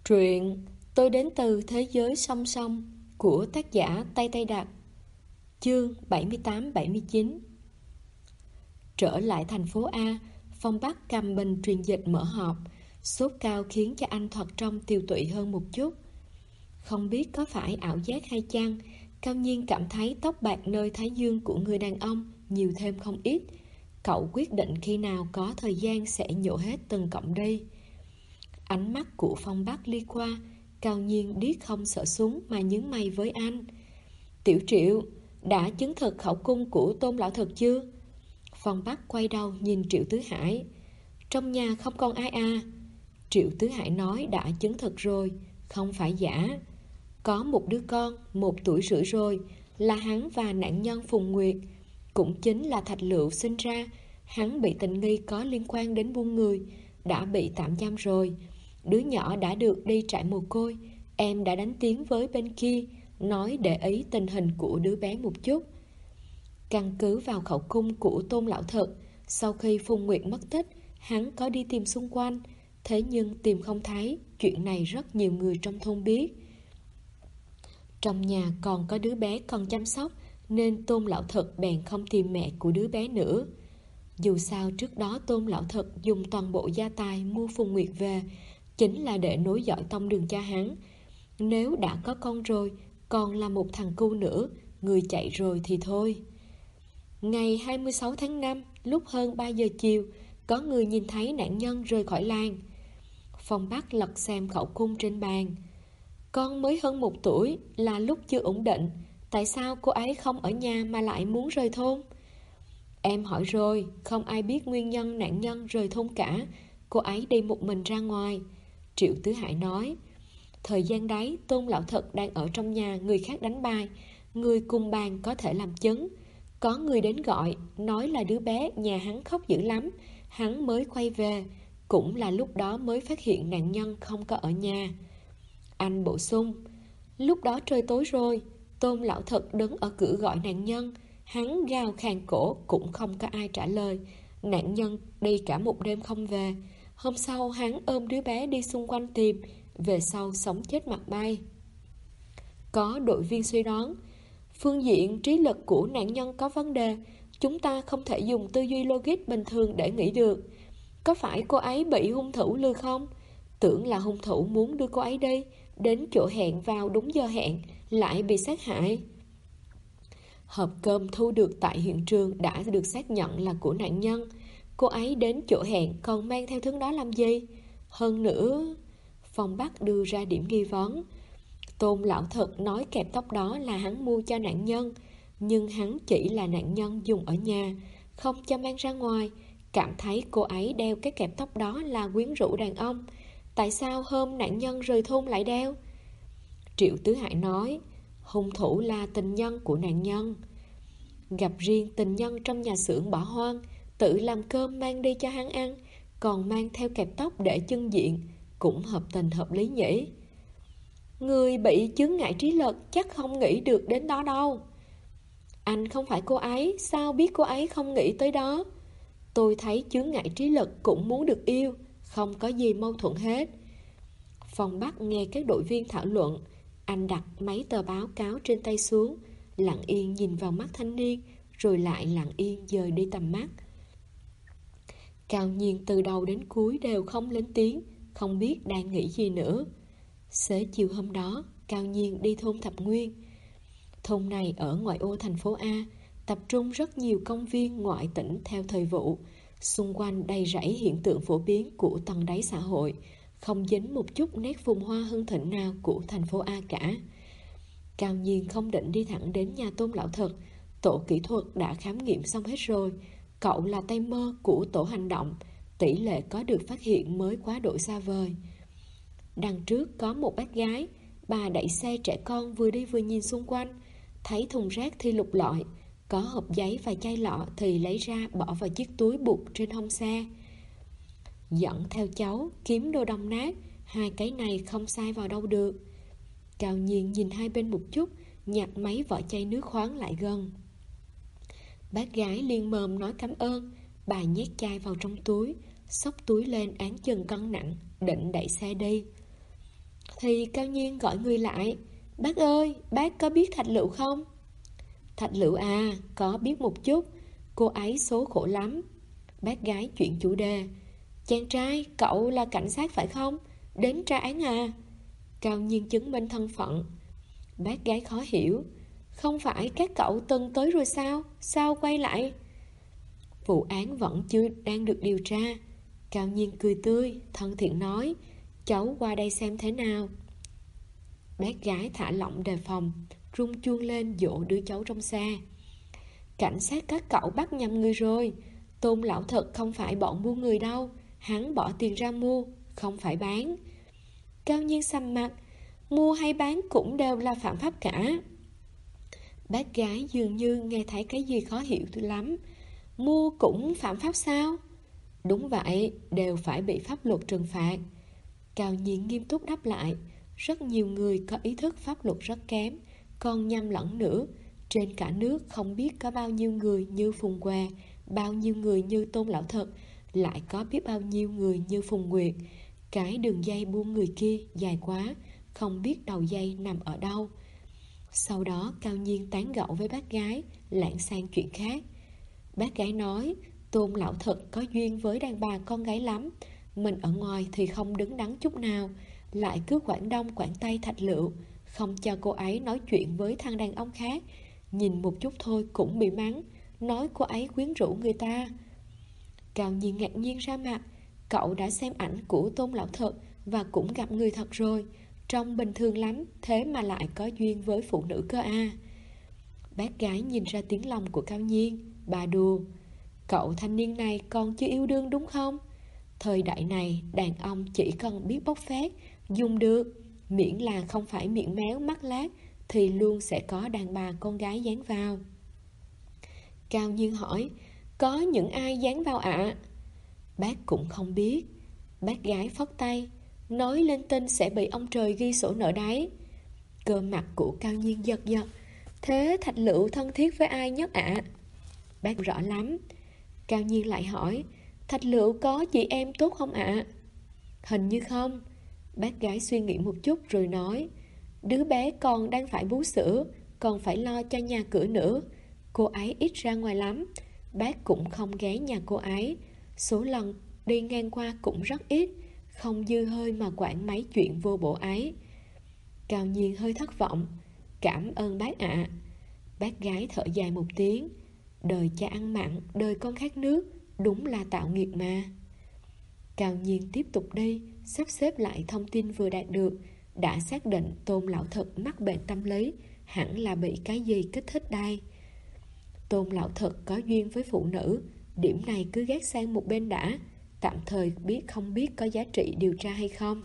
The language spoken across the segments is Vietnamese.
Truyện Tôi đến từ thế giới song song của tác giả Tây Tây Đặc. Chương 78-79. Trở lại thành phố A, Phong Bắc cầm bình truyền dịch mở họp. Sốt cao khiến cho anh thoạt trông tiều tụy hơn một chút. Không biết có phải ảo giác hay chăng, Cao Nhiên cảm thấy tóc bạc nơi thái dương của người đàn ông nhiều thêm không ít. Cậu quyết định khi nào có thời gian sẽ nhổ hết từng cọng đi. Ánh mắt của Phong Bắc ly qua, Cao Nhiên điếc không sợ súng mà nhướng mày với anh. Tiểu Triệu, đã chứng thực khẩu cung của Tôn Lão Thật chưa? Phong Bắc quay đầu nhìn Triệu Tứ Hải. Trong nhà không còn ai à? Triệu Tứ Hải nói đã chứng thực rồi, không phải giả. Có một đứa con, 1 tuổi rưỡi rồi, là hắn và nạn nhân Phùng Nguyệt. Cũng chính là Thạch Lựu sinh ra. Hắn bị tình nghi có liên quan đến buôn người, đã bị tạm giam rồi. Đứa nhỏ đã được đi trại mồ côi. Em đã đánh tiếng với bên kia, nói để ý tình hình của đứa bé một chút. Căn cứ vào khẩu cung của Tôn Lão Thật, sau khi Phùng Nguyệt mất tích, hắn có đi tìm xung quanh. Thế nhưng tìm không thấy. Chuyện này rất nhiều người trong thôn biết. Trong nhà còn có đứa bé còn chăm sóc, nên Tôn Lão Thật bèn không tìm mẹ của đứa bé nữa. Dù sao trước đó Tôn Lão Thật dùng toàn bộ gia tài mua Phùng Nguyệt về, chính là để nối dõi tông đường cha hắn. Nếu đã có con rồi, còn là một thằng cu nữa, người chạy rồi thì thôi. Ngày 26 tháng 5, lúc hơn 3 giờ chiều, có người nhìn thấy nạn nhân rời khỏi làng. Phong Bắc lật xem khẩu cung trên bàn. Con mới hơn 1 tuổi, là lúc chưa ổn định. Tại sao cô ấy không ở nhà mà lại muốn rời thôn? Em hỏi rồi, không ai biết nguyên nhân nạn nhân rời thôn cả. Cô ấy đi một mình ra ngoài. Triệu Tứ Hải nói. Thời gian đấy, Tôn Lão Thật đang ở trong nhà người khác đánh bài. Người cùng bàn có thể làm chứng. Có người đến gọi, nói là đứa bé nhà hắn khóc dữ lắm. Hắn mới quay về. Cũng là lúc đó mới phát hiện nạn nhân không có ở nhà. Anh bổ sung. Lúc đó trời tối rồi, Tôn Lão Thật đứng ở cửa gọi nạn nhân. Hắn gào khàn cổ cũng không có ai trả lời. Nạn nhân đi cả một đêm không về. Hôm sau hắn ôm đứa bé đi xung quanh tìm. Về sau sống chết mặt bay. Có đội viên suy đoán phương diện trí lực của nạn nhân có vấn đề. Chúng ta không thể dùng tư duy logic bình thường để nghĩ được. Có phải cô ấy bị hung thủ lừa không? Tưởng là hung thủ muốn đưa cô ấy đi, đến chỗ hẹn vào đúng giờ hẹn, lại bị sát hại. Hộp cơm thu được tại hiện trường đã được xác nhận là của nạn nhân. Cô ấy đến chỗ hẹn còn mang theo thứ đó làm gì? Hơn nữa, Phong Bắc đưa ra điểm nghi vấn. Tôn Lão Thật nói kẹp tóc đó là hắn mua cho nạn nhân, nhưng hắn chỉ là nạn nhân dùng ở nhà, không cho mang ra ngoài. Cảm thấy cô ấy đeo cái kẹp tóc đó là quyến rũ đàn ông. Tại sao hôm nạn nhân rời thôn lại đeo? Triệu Tứ Hải nói, hung thủ là tình nhân của nạn nhân. Gặp riêng tình nhân trong nhà xưởng bỏ hoang, tự làm cơm mang đi cho hắn ăn, còn mang theo kẹp tóc để chưng diện, cũng hợp tình hợp lý nhỉ. Người bị chướng ngại trí lực chắc không nghĩ được đến đó đâu. Anh không phải cô ấy, sao biết cô ấy không nghĩ tới đó? Tôi thấy chướng ngại trí lực cũng muốn được yêu, không có gì mâu thuẫn hết. Phong Bắc nghe các đội viên thảo luận. Anh đặt mấy tờ báo cáo trên tay xuống, lặng yên nhìn vào mắt thanh niên, rồi lại lặng yên dời đi tầm mắt. Cao Nhiên từ đầu đến cuối đều không lên tiếng, không biết đang nghĩ gì nữa. Xế chiều hôm đó, Cao Nhiên đi thôn Thập Nguyên. Thôn này ở ngoại ô thành phố A, tập trung rất nhiều công viên ngoại tỉnh theo thời vụ. Xung quanh đầy rẫy hiện tượng phổ biến của tầng đáy xã hội, không dính một chút nét phồn hoa hưng thịnh nào của thành phố A cả. Cao Nhiên không định đi thẳng đến nhà Tôn Lão Thật. Tổ kỹ thuật đã khám nghiệm xong hết rồi. Cậu là tay mơ của tổ hành động, tỷ lệ có được phát hiện mới quá độ xa vời. Đằng trước có một bác gái. Bà đẩy xe trẻ con vừa đi vừa nhìn xung quanh. Thấy thùng rác thì lục lọi, có hộp giấy và chai lọ thì lấy ra bỏ vào chiếc túi buộc trên hông xe. Dẫn theo cháu kiếm đồ đồng nát, hai cái này không sai vào đâu được. Cao Nhiên nhìn hai bên một chút, nhặt mấy vỏ chai nước khoáng lại gần. Bác gái liền mồm nói cảm ơn. Bà nhét chai vào trong túi, xốc túi lên áng chừng cân nặng, định đẩy xe đi. thì Cao Nhiên gọi người lại. Bác ơi, bác có biết Thạch Lựu không? Thạch Lựu à, có biết một chút. Cô ấy số khổ lắm. Bác gái chuyển chủ đề. Chàng trai, cậu là cảnh sát phải không? Đến tra án à? Cao Nhiên chứng minh thân phận. Bác gái khó hiểu. Không phải các cậu từng tới rồi sao? Sao quay lại? Vụ án vẫn chưa đang được điều tra. Cao Nhiên cười tươi, thân thiện nói. Cháu qua đây xem thế nào. Bác gái thả lỏng đề phòng, rung chuông lên dỗ đứa cháu trong xe. Cảnh sát các cậu bắt nhầm người rồi. Tôn lão thật không phải bọn mua người đâu. Hắn bỏ tiền ra mua, không phải bán. Cao Nhiên sầm mặt. Mua hay bán cũng đều là phạm pháp cả. Bác gái dường như nghe thấy cái gì khó hiểu lắm. Mua cũng phạm pháp sao? Đúng vậy, đều phải bị pháp luật trừng phạt. Cao Nhiên nghiêm túc đáp lại. Rất nhiều người có ý thức pháp luật rất kém, còn nhầm lẫn nữa. Trên cả nước không biết có bao nhiêu người như Phùng Què, bao nhiêu người như Tôn Lão Thật, lại có biết bao nhiêu người như Phùng Nguyệt. Cái đường dây buôn người kia dài quá, không biết đầu dây nằm ở đâu. Sau đó Cao Nhiên tán gẫu với bác gái, lảng sang chuyện khác. Bác gái nói, Tôn Lão Thật có duyên với đàn bà con gái lắm. Mình ở ngoài thì không đứng đắn chút nào, lại cứ Quảng Đông Quảng Tây Thạch Lựu, không cho cô ấy nói chuyện với thằng đàn ông khác. Nhìn một chút thôi cũng bị mắng, nói cô ấy quyến rũ người ta. Cao Nhiên ngạc nhiên ra mặt. Cậu đã xem ảnh của Tôn Lão Thật và cũng gặp người thật rồi. Trông bình thường lắm, thế mà lại có duyên với phụ nữ cơ à. Bác gái nhìn ra tiếng lòng của Cao Nhiên. Bà đùa. Cậu thanh niên này còn chưa yêu đương đúng không? Thời đại này đàn ông chỉ cần biết bốc phét, dùng được, miễn là không phải miệng méo mắt lác, thì luôn sẽ có đàn bà con gái dán vào. Cao Nhiên hỏi, có những ai dán vào ạ? Bác cũng không biết. Bác gái phất tay, nói lên tin sẽ bị ông trời ghi sổ nợ đấy. Cơ mặt của Cao Nhiên giật giật. Thế Thạch Lựu thân thiết với ai nhất ạ? Bác rõ lắm. Cao Nhiên lại hỏi, Thạch Lựu có chị em tốt không ạ? Hình như không. Bác gái suy nghĩ một chút rồi nói, đứa bé còn đang phải bú sữa, còn phải lo cho nhà cửa nữa. Cô ấy ít ra ngoài lắm. Bác cũng không ghé nhà cô ấy. Số lần đi ngang qua cũng rất ít, không dư hơi mà quản mấy chuyện vô bổ ấy. Cao Nhiên hơi thất vọng. Cảm ơn bác ạ. Bác gái thở dài một tiếng. Đời cha ăn mặn, đời con khát nước, đúng là tạo nghiệt mà. Cao Nhiên tiếp tục đi, sắp xếp lại thông tin vừa đạt được. Đã xác định Tôn Lão Thật mắc bệnh tâm lý, hẳn là bị cái gì kích thích đây. Tôn Lão Thật có duyên với phụ nữ, điểm này cứ gác sang một bên đã, tạm thời không biết có giá trị điều tra hay không.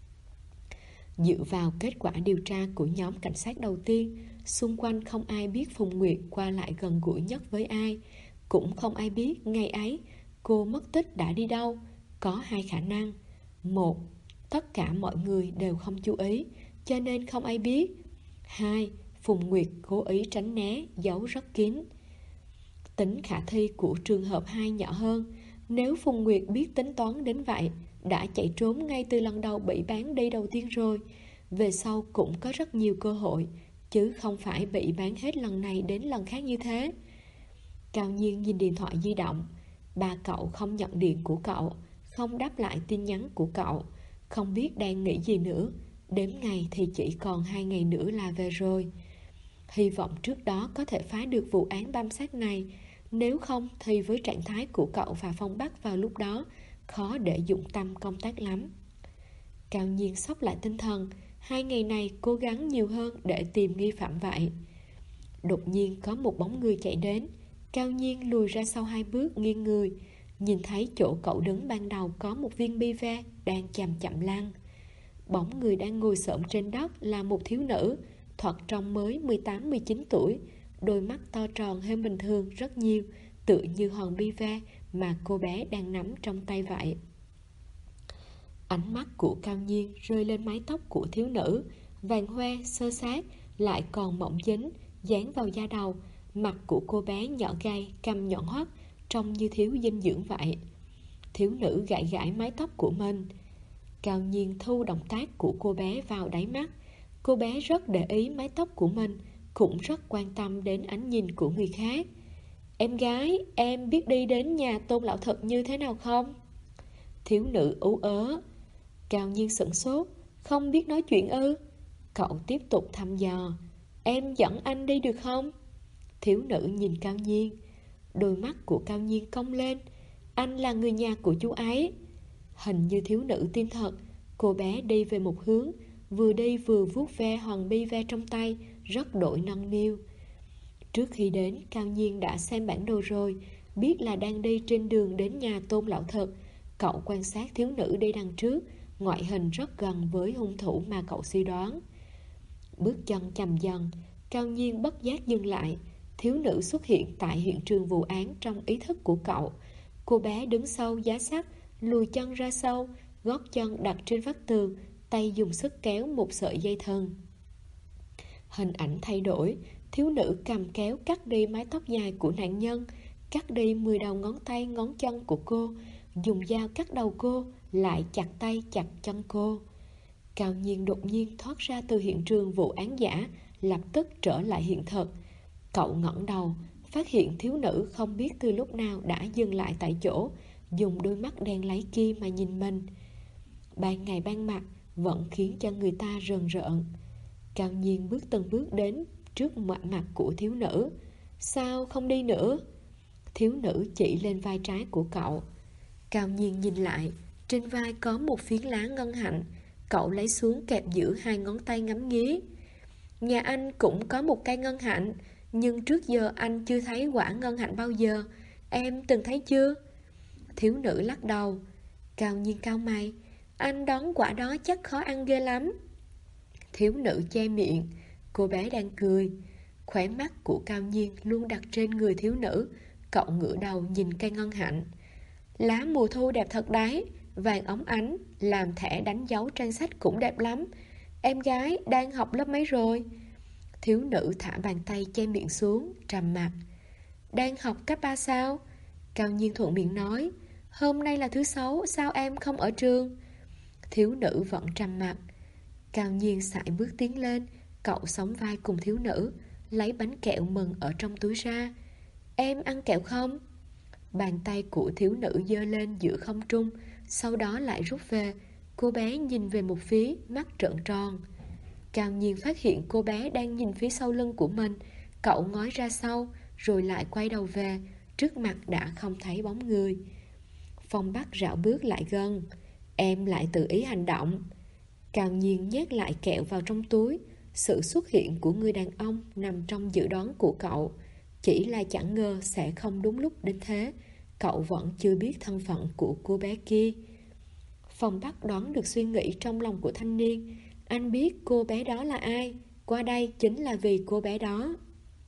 Dựa vào kết quả điều tra của nhóm cảnh sát đầu tiên, xung quanh không ai biết Phùng Nguyệt qua lại gần gũi nhất với ai, cũng không ai biết ngày ấy cô mất tích đã đi đâu. Có hai khả năng. Một, tất cả mọi người đều không chú ý, cho nên không ai biết. Hai, Phùng Nguyệt cố ý tránh né, giấu rất kín. Tính khả thi của trường hợp hai nhỏ hơn. Nếu Phùng Nguyệt biết tính toán đến vậy, đã chạy trốn ngay từ lần đầu bị bán đi đầu tiên rồi, về sau cũng có rất nhiều cơ hội, chứ không phải bị bán hết lần này đến lần khác như thế. Cao Nhiên nhìn điện thoại di động. Ba cậu không nhận điện của cậu, không đáp lại tin nhắn của cậu, không biết đang nghĩ gì nữa. Đếm ngày thì chỉ còn 2 ngày nữa là về rồi. Hy vọng trước đó có thể phá được vụ án băm sát này. Nếu không thì với trạng thái của cậu và Phong Bắc vào lúc đó, khó để dụng tâm công tác lắm. Cao Nhiên xốc lại tinh thần. 2 ngày này cố gắng nhiều hơn để tìm nghi phạm vậy. Đột nhiên có một bóng người chạy đến. Cao Nhiên lùi ra sau 2 bước nghiêng người, nhìn thấy chỗ cậu đứng ban đầu có một viên bi ve đang chậm chậm lăn. Bóng người đang ngồi xổm trên đất là một thiếu nữ, thoạt trông mới 18-19 tuổi, đôi mắt to tròn hơn bình thường rất nhiều, tựa như hòn bi ve mà cô bé đang nắm trong tay vậy. Ánh mắt của Cao Nhiên rơi lên mái tóc của thiếu nữ, vàng hoe, xơ xát, lại còn mỏng dính, dán vào da đầu. Mặt của cô bé nhỏ gầy, cằm nhọn hoắt, trông như thiếu dinh dưỡng vậy. Thiếu nữ gãi gãi mái tóc của mình. Cao Nhiên thu động tác của cô bé vào đáy mắt. Cô bé rất để ý mái tóc của mình, cũng rất quan tâm đến ánh nhìn của người khác. Em gái, em biết đi đến nhà Tôn lão thật như thế nào không? Thiếu nữ ú ớ. Cao Nhiên sửng sốt. Không biết nói chuyện ư? Cậu tiếp tục thăm dò. Em dẫn anh đi được không? Thiếu nữ nhìn Cao Nhiên. Đôi mắt của Cao Nhiên cong lên. Anh là người nhà của chú ấy. Hình như thiếu nữ tin thật. Cô bé đi về một hướng, vừa đi vừa vuốt ve hòn bi ve trong tay, rất đội nâng niu. Trước khi đến, Cao Nhiên đã xem bản đồ rồi, biết là đang đi trên đường đến nhà Tôn lão thật. Cậu quan sát thiếu nữ đi đằng trước, ngoại hình rất gần với hung thủ mà cậu suy đoán. Bước chân chậm dần, Cao Nhiên bất giác dừng lại. Thiếu nữ xuất hiện tại hiện trường vụ án trong ý thức của cậu. Cô bé đứng sau giá sắt, lùi chân ra sau, gót chân đặt trên vách tường, tay dùng sức kéo một sợi dây thừng. Hình ảnh thay đổi. Thiếu nữ cầm kéo cắt đi mái tóc dài của nạn nhân, cắt đi 10 đầu ngón tay ngón chân của cô, dùng dao cắt đầu cô, lại chặt tay chặt chân cô. Cao Nhiên đột nhiên thoát ra từ hiện trường vụ án giả, lập tức trở lại hiện thực. Cậu ngẩng đầu, phát hiện thiếu nữ không biết từ lúc nào đã dừng lại tại chỗ, dùng đôi mắt đen láy kia mà nhìn mình. Ban ngày ban mặt vẫn khiến cho người ta rờn rợn. Cao Nhiên bước từng bước đến trước mặt của thiếu nữ. Sao không đi nữa? Thiếu nữ chỉ lên vai trái của cậu. Cao Nhiên nhìn lại, trên vai có một phiến lá ngân hạnh. Cậu lấy xuống kẹp giữ hai ngón tay ngắm nghía. Nhà anh cũng có một cây ngân hạnh, nhưng trước giờ anh chưa thấy quả ngân hạnh bao giờ. Em từng thấy chưa? Thiếu nữ lắc đầu. Cao Nhiên cau mày. Anh đoán quả đó chắc khó ăn ghê lắm. Thiếu nữ che miệng. Cô bé đang cười. Khóe mắt của Cao Nhiên luôn đặt trên người thiếu nữ. Cậu ngửa đầu nhìn cây ngân hạnh. Lá mùa thu đẹp thật đấy, vàng óng ánh, làm thẻ đánh dấu trên sách cũng đẹp lắm. Em gái đang học lớp mấy rồi? Thiếu nữ thả bàn tay che miệng xuống, trầm mặt. Đang học cấp 3 sao? Cao Nhiên thuận miệng nói. Hôm nay là thứ Sáu, sao em không ở trường? Thiếu nữ vẫn trầm mặt. Cao Nhiên sải bước tiến lên. Cậu sóng vai cùng thiếu nữ, lấy bánh kẹo mừng ở trong túi ra. Em ăn kẹo không? Bàn tay của thiếu nữ giơ lên giữa không trung, sau đó lại rút về. Cô bé nhìn về một phía, mắt trợn tròn. Cao Nhiên phát hiện cô bé đang nhìn phía sau lưng của mình. Cậu ngó ra sau, rồi lại quay đầu về. Trước mặt đã không thấy bóng người. Phong Bắc rảo bước lại gần. Em lại tự ý hành động. Cao Nhiên nhét lại kẹo vào trong túi. Sự xuất hiện của người đàn ông nằm trong dự đoán của cậu. Chỉ là chẳng ngờ sẽ không đúng lúc đến thế. Cậu vẫn chưa biết thân phận của cô bé kia. Phong Bắc đoán được suy nghĩ trong lòng của thanh niên. Anh biết cô bé đó là ai. Qua đây chính là vì cô bé đó.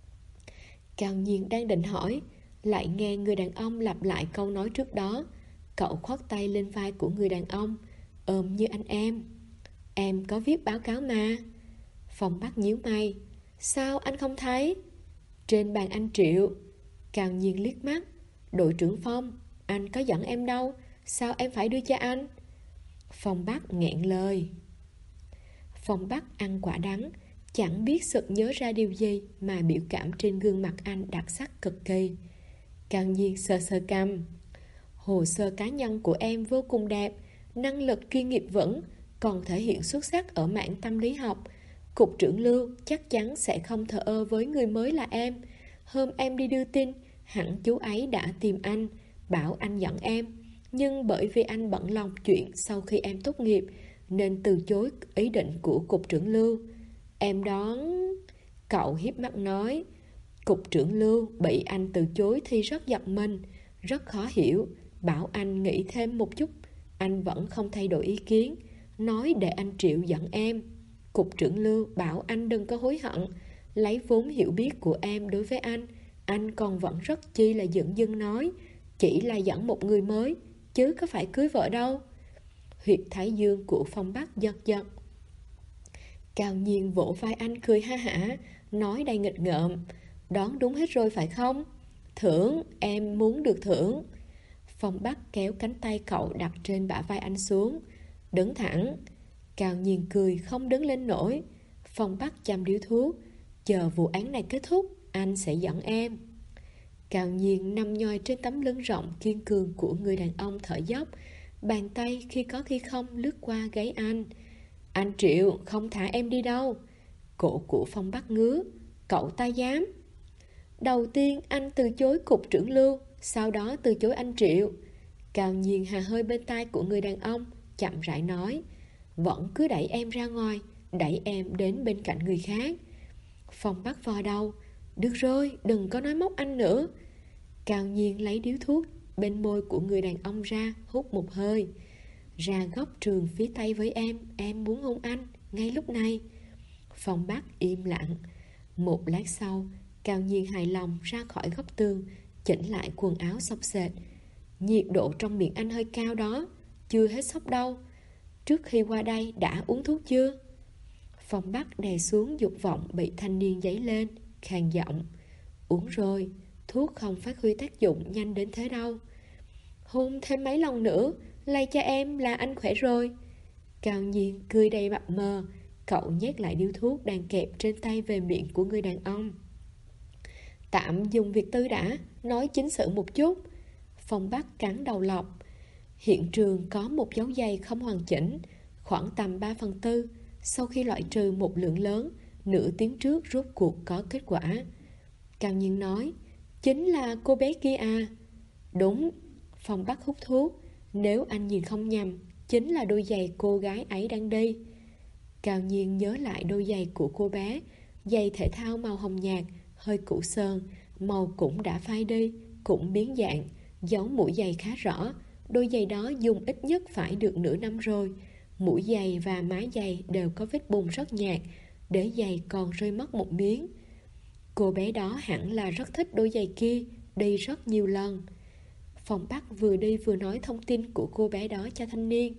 Cao Nhiên đang định hỏi, lại nghe người đàn ông lặp lại câu nói trước đó. Cậu khoác tay lên vai của người đàn ông, ôm như anh em. Em có viết báo cáo mà. Phong Bắc nhíu mày. Sao anh không thấy? Trên bàn anh Triệu. Cao Nhiên liếc mắt. Đội trưởng Phong, anh có dẫn em đâu, sao em phải đưa cho anh? Phong Bắc nghẹn lời. Phong Bắc ăn quả đắng, chẳng biết sực nhớ ra điều gì mà biểu cảm trên gương mặt anh đặc sắc cực kỳ. Cao Nhiên sờ sờ cằm. Hồ sơ cá nhân của em vô cùng đẹp, năng lực chuyên nghiệp vững, còn thể hiện xuất sắc ở mảng tâm lý học. Cục trưởng Lưu chắc chắn sẽ không thờ ơ với người mới là em. Hôm em đi đưa tin, hẳn chú ấy đã tìm anh, bảo anh dẫn em. Nhưng bởi vì anh bận lòng chuyện sau khi em tốt nghiệp, nên từ chối ý định của Cục trưởng Lưu. Em đoán... Cậu hiếp mắt nói. Cục trưởng Lưu bị anh từ chối thì rất giật mình, rất khó hiểu. Bảo anh nghĩ thêm một chút, anh vẫn không thay đổi ý kiến, nói để anh Triệu dẫn em. Cục trưởng Lưu bảo anh đừng có hối hận, lấy vốn hiểu biết của em đối với anh còn vẫn rất chi là dửng dưng nói, chỉ là dẫn một người mới, chứ có phải cưới vợ đâu. Huyệt thái dương của Phong Bắc giật giật. Cao Nhiên vỗ vai anh cười ha hả, nói đầy nghịch ngợm. Đoán đúng hết rồi phải không? Thưởng, em muốn được thưởng. Phong Bắc kéo cánh tay cậu đặt trên bả vai anh xuống. Đứng thẳng. Cao Nhiên cười không đứng lên nổi. Phong Bắc châm điếu thuốc. Chờ vụ án này kết thúc, anh sẽ dẫn em. Cao Nhiên nằm nhòi trên tấm lưng rộng kiên cường của người đàn ông thở dốc. Bàn tay khi có khi không lướt qua gáy anh. Anh Triệu không thả em đi đâu. Cổ của Phong Bắc ngứa. Cậu ta dám. Đầu tiên anh từ chối cục trưởng Lưu, sau đó từ chối anh Triệu. Cao Nhiên hà hơi bên tai của người đàn ông, chậm rãi nói. Vẫn cứ đẩy em ra ngoài, đẩy em đến bên cạnh người khác. Phong Bắc vò đầu. Được rồi, đừng có nói móc anh nữa. Cao Nhiên lấy điếu thuốc bên môi của người đàn ông ra, hút một hơi. Ra góc trường phía tây với em muốn hôn anh, ngay lúc này. Phong Bắc im lặng. Một lát sau, Cao Nhiên hài lòng ra khỏi góc tường, chỉnh lại quần áo xốc xệch. Nhiệt độ trong miệng anh hơi cao đó, chưa hết sốc đâu. Trước khi qua đây đã uống thuốc chưa? Phong Bắc đè xuống dục vọng bị thanh niên dấy lên, khàn giọng. Uống rồi, thuốc không phát huy tác dụng nhanh đến thế đâu. Hôn thêm mấy lần nữa, lay cho em là anh khỏe rồi. Cao Nhiên cười đầy mập mờ. Cậu nhét lại điếu thuốc đang kẹp trên tay về miệng của người đàn ông. Tạm dùng việc tư đã, nói chính sự một chút. Phong Bắc cắn đầu lọc. Hiện trường có một dấu giày không hoàn chỉnh, khoảng tầm 3/4. Sau khi loại trừ một lượng lớn, nửa tiếng trước rốt cuộc có kết quả. Cao Nhiên nói. Chính là cô bé kia à? Đúng. Phong Bắc hút thuốc. Nếu anh nhìn không nhầm, chính là đôi giày cô gái ấy đang đi. Cao Nhiên nhớ lại đôi giày của cô bé. Giày thể thao màu hồng nhạt, hơi cũ sơn, màu cũng đã phai đi, cũng biến dạng, dấu mũi giày khá rõ. Đôi giày đó dùng ít nhất phải được nửa năm rồi. Mũi giày và má giày đều có vết bùn rất nhạt, đế giày còn rơi mất một miếng. Cô bé đó hẳn là rất thích đôi giày kia, đi rất nhiều lần. Phong Bắc vừa đi vừa nói thông tin của cô bé đó cho thanh niên.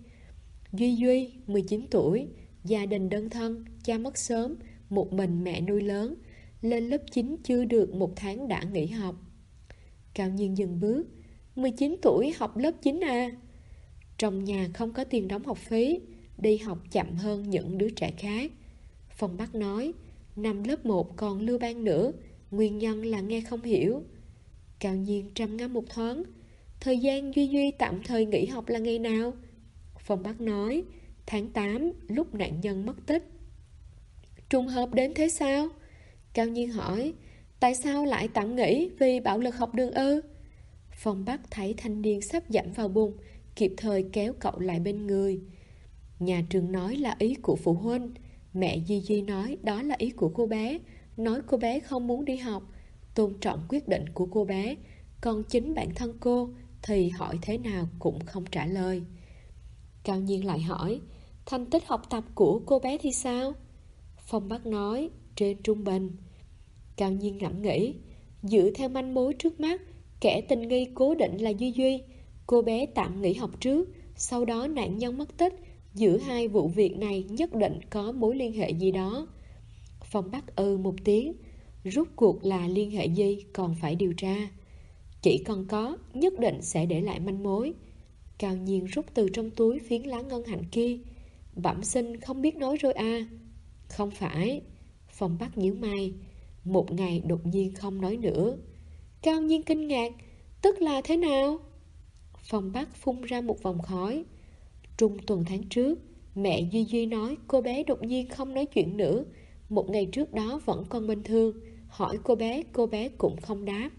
Duy, 19 tuổi, gia đình đơn thân, cha mất sớm, một mình mẹ nuôi lớn. Lên lớp 9 chưa được 1 tháng đã nghỉ học. Cao Nhiên dừng bước. 19 tuổi học lớp 9 à? Trong nhà không có tiền đóng học phí, đi học chậm hơn những đứa trẻ khác. Phong Bắc nói. Năm lớp 1 còn lưu ban nữa, nguyên nhân là nghe không hiểu. Cao Nhiên trầm ngâm một thoáng. Thời gian Duy tạm thời nghỉ học là ngày nào? Phong Bắc nói. Tháng 8, lúc nạn nhân mất tích. Trùng hợp đến thế sao? Cao Nhiên hỏi. Tại sao lại tạm nghỉ, vì bạo lực học đường ư? Phong Bắc thấy thanh niên sắp dẫm vào bùn, kịp thời kéo cậu lại bên người. Nhà trường nói là ý của phụ huynh. Mẹ Duy nói đó là ý của cô bé, nói cô bé không muốn đi học, tôn trọng quyết định của cô bé. Còn chính bản thân cô thì hỏi thế nào cũng không trả lời. Cao Nhiên lại hỏi. Thành tích học tập của cô bé thì sao? Phong Bắc nói. Trên trung bình. Cao Nhiên ngẫm nghĩ. Dựa theo manh mối trước mắt, kẻ tình nghi cố định là Duy. Cô bé tạm nghỉ học trước, sau đó nạn nhân mất tích. Giữa hai vụ việc này nhất định có mối liên hệ gì đó. Phong Bắc một tiếng. Rốt cuộc là liên hệ gì còn phải điều tra. Chỉ cần có, nhất định sẽ để lại manh mối. Cao Nhiên rút từ trong túi phiến lá ngân hạnh kia. Bẩm sinh không biết nói rồi à? Không phải. Phong Bắc nhíu mày. Một ngày đột nhiên không nói nữa. Cao Nhiên kinh ngạc. Tức là thế nào? Phong Bắc phun ra một vòng khói. Trung tuần tháng trước, mẹ Duy nói cô bé đột nhiên không nói chuyện nữa. Một ngày trước đó vẫn còn bình thường. Hỏi cô bé cũng không đáp.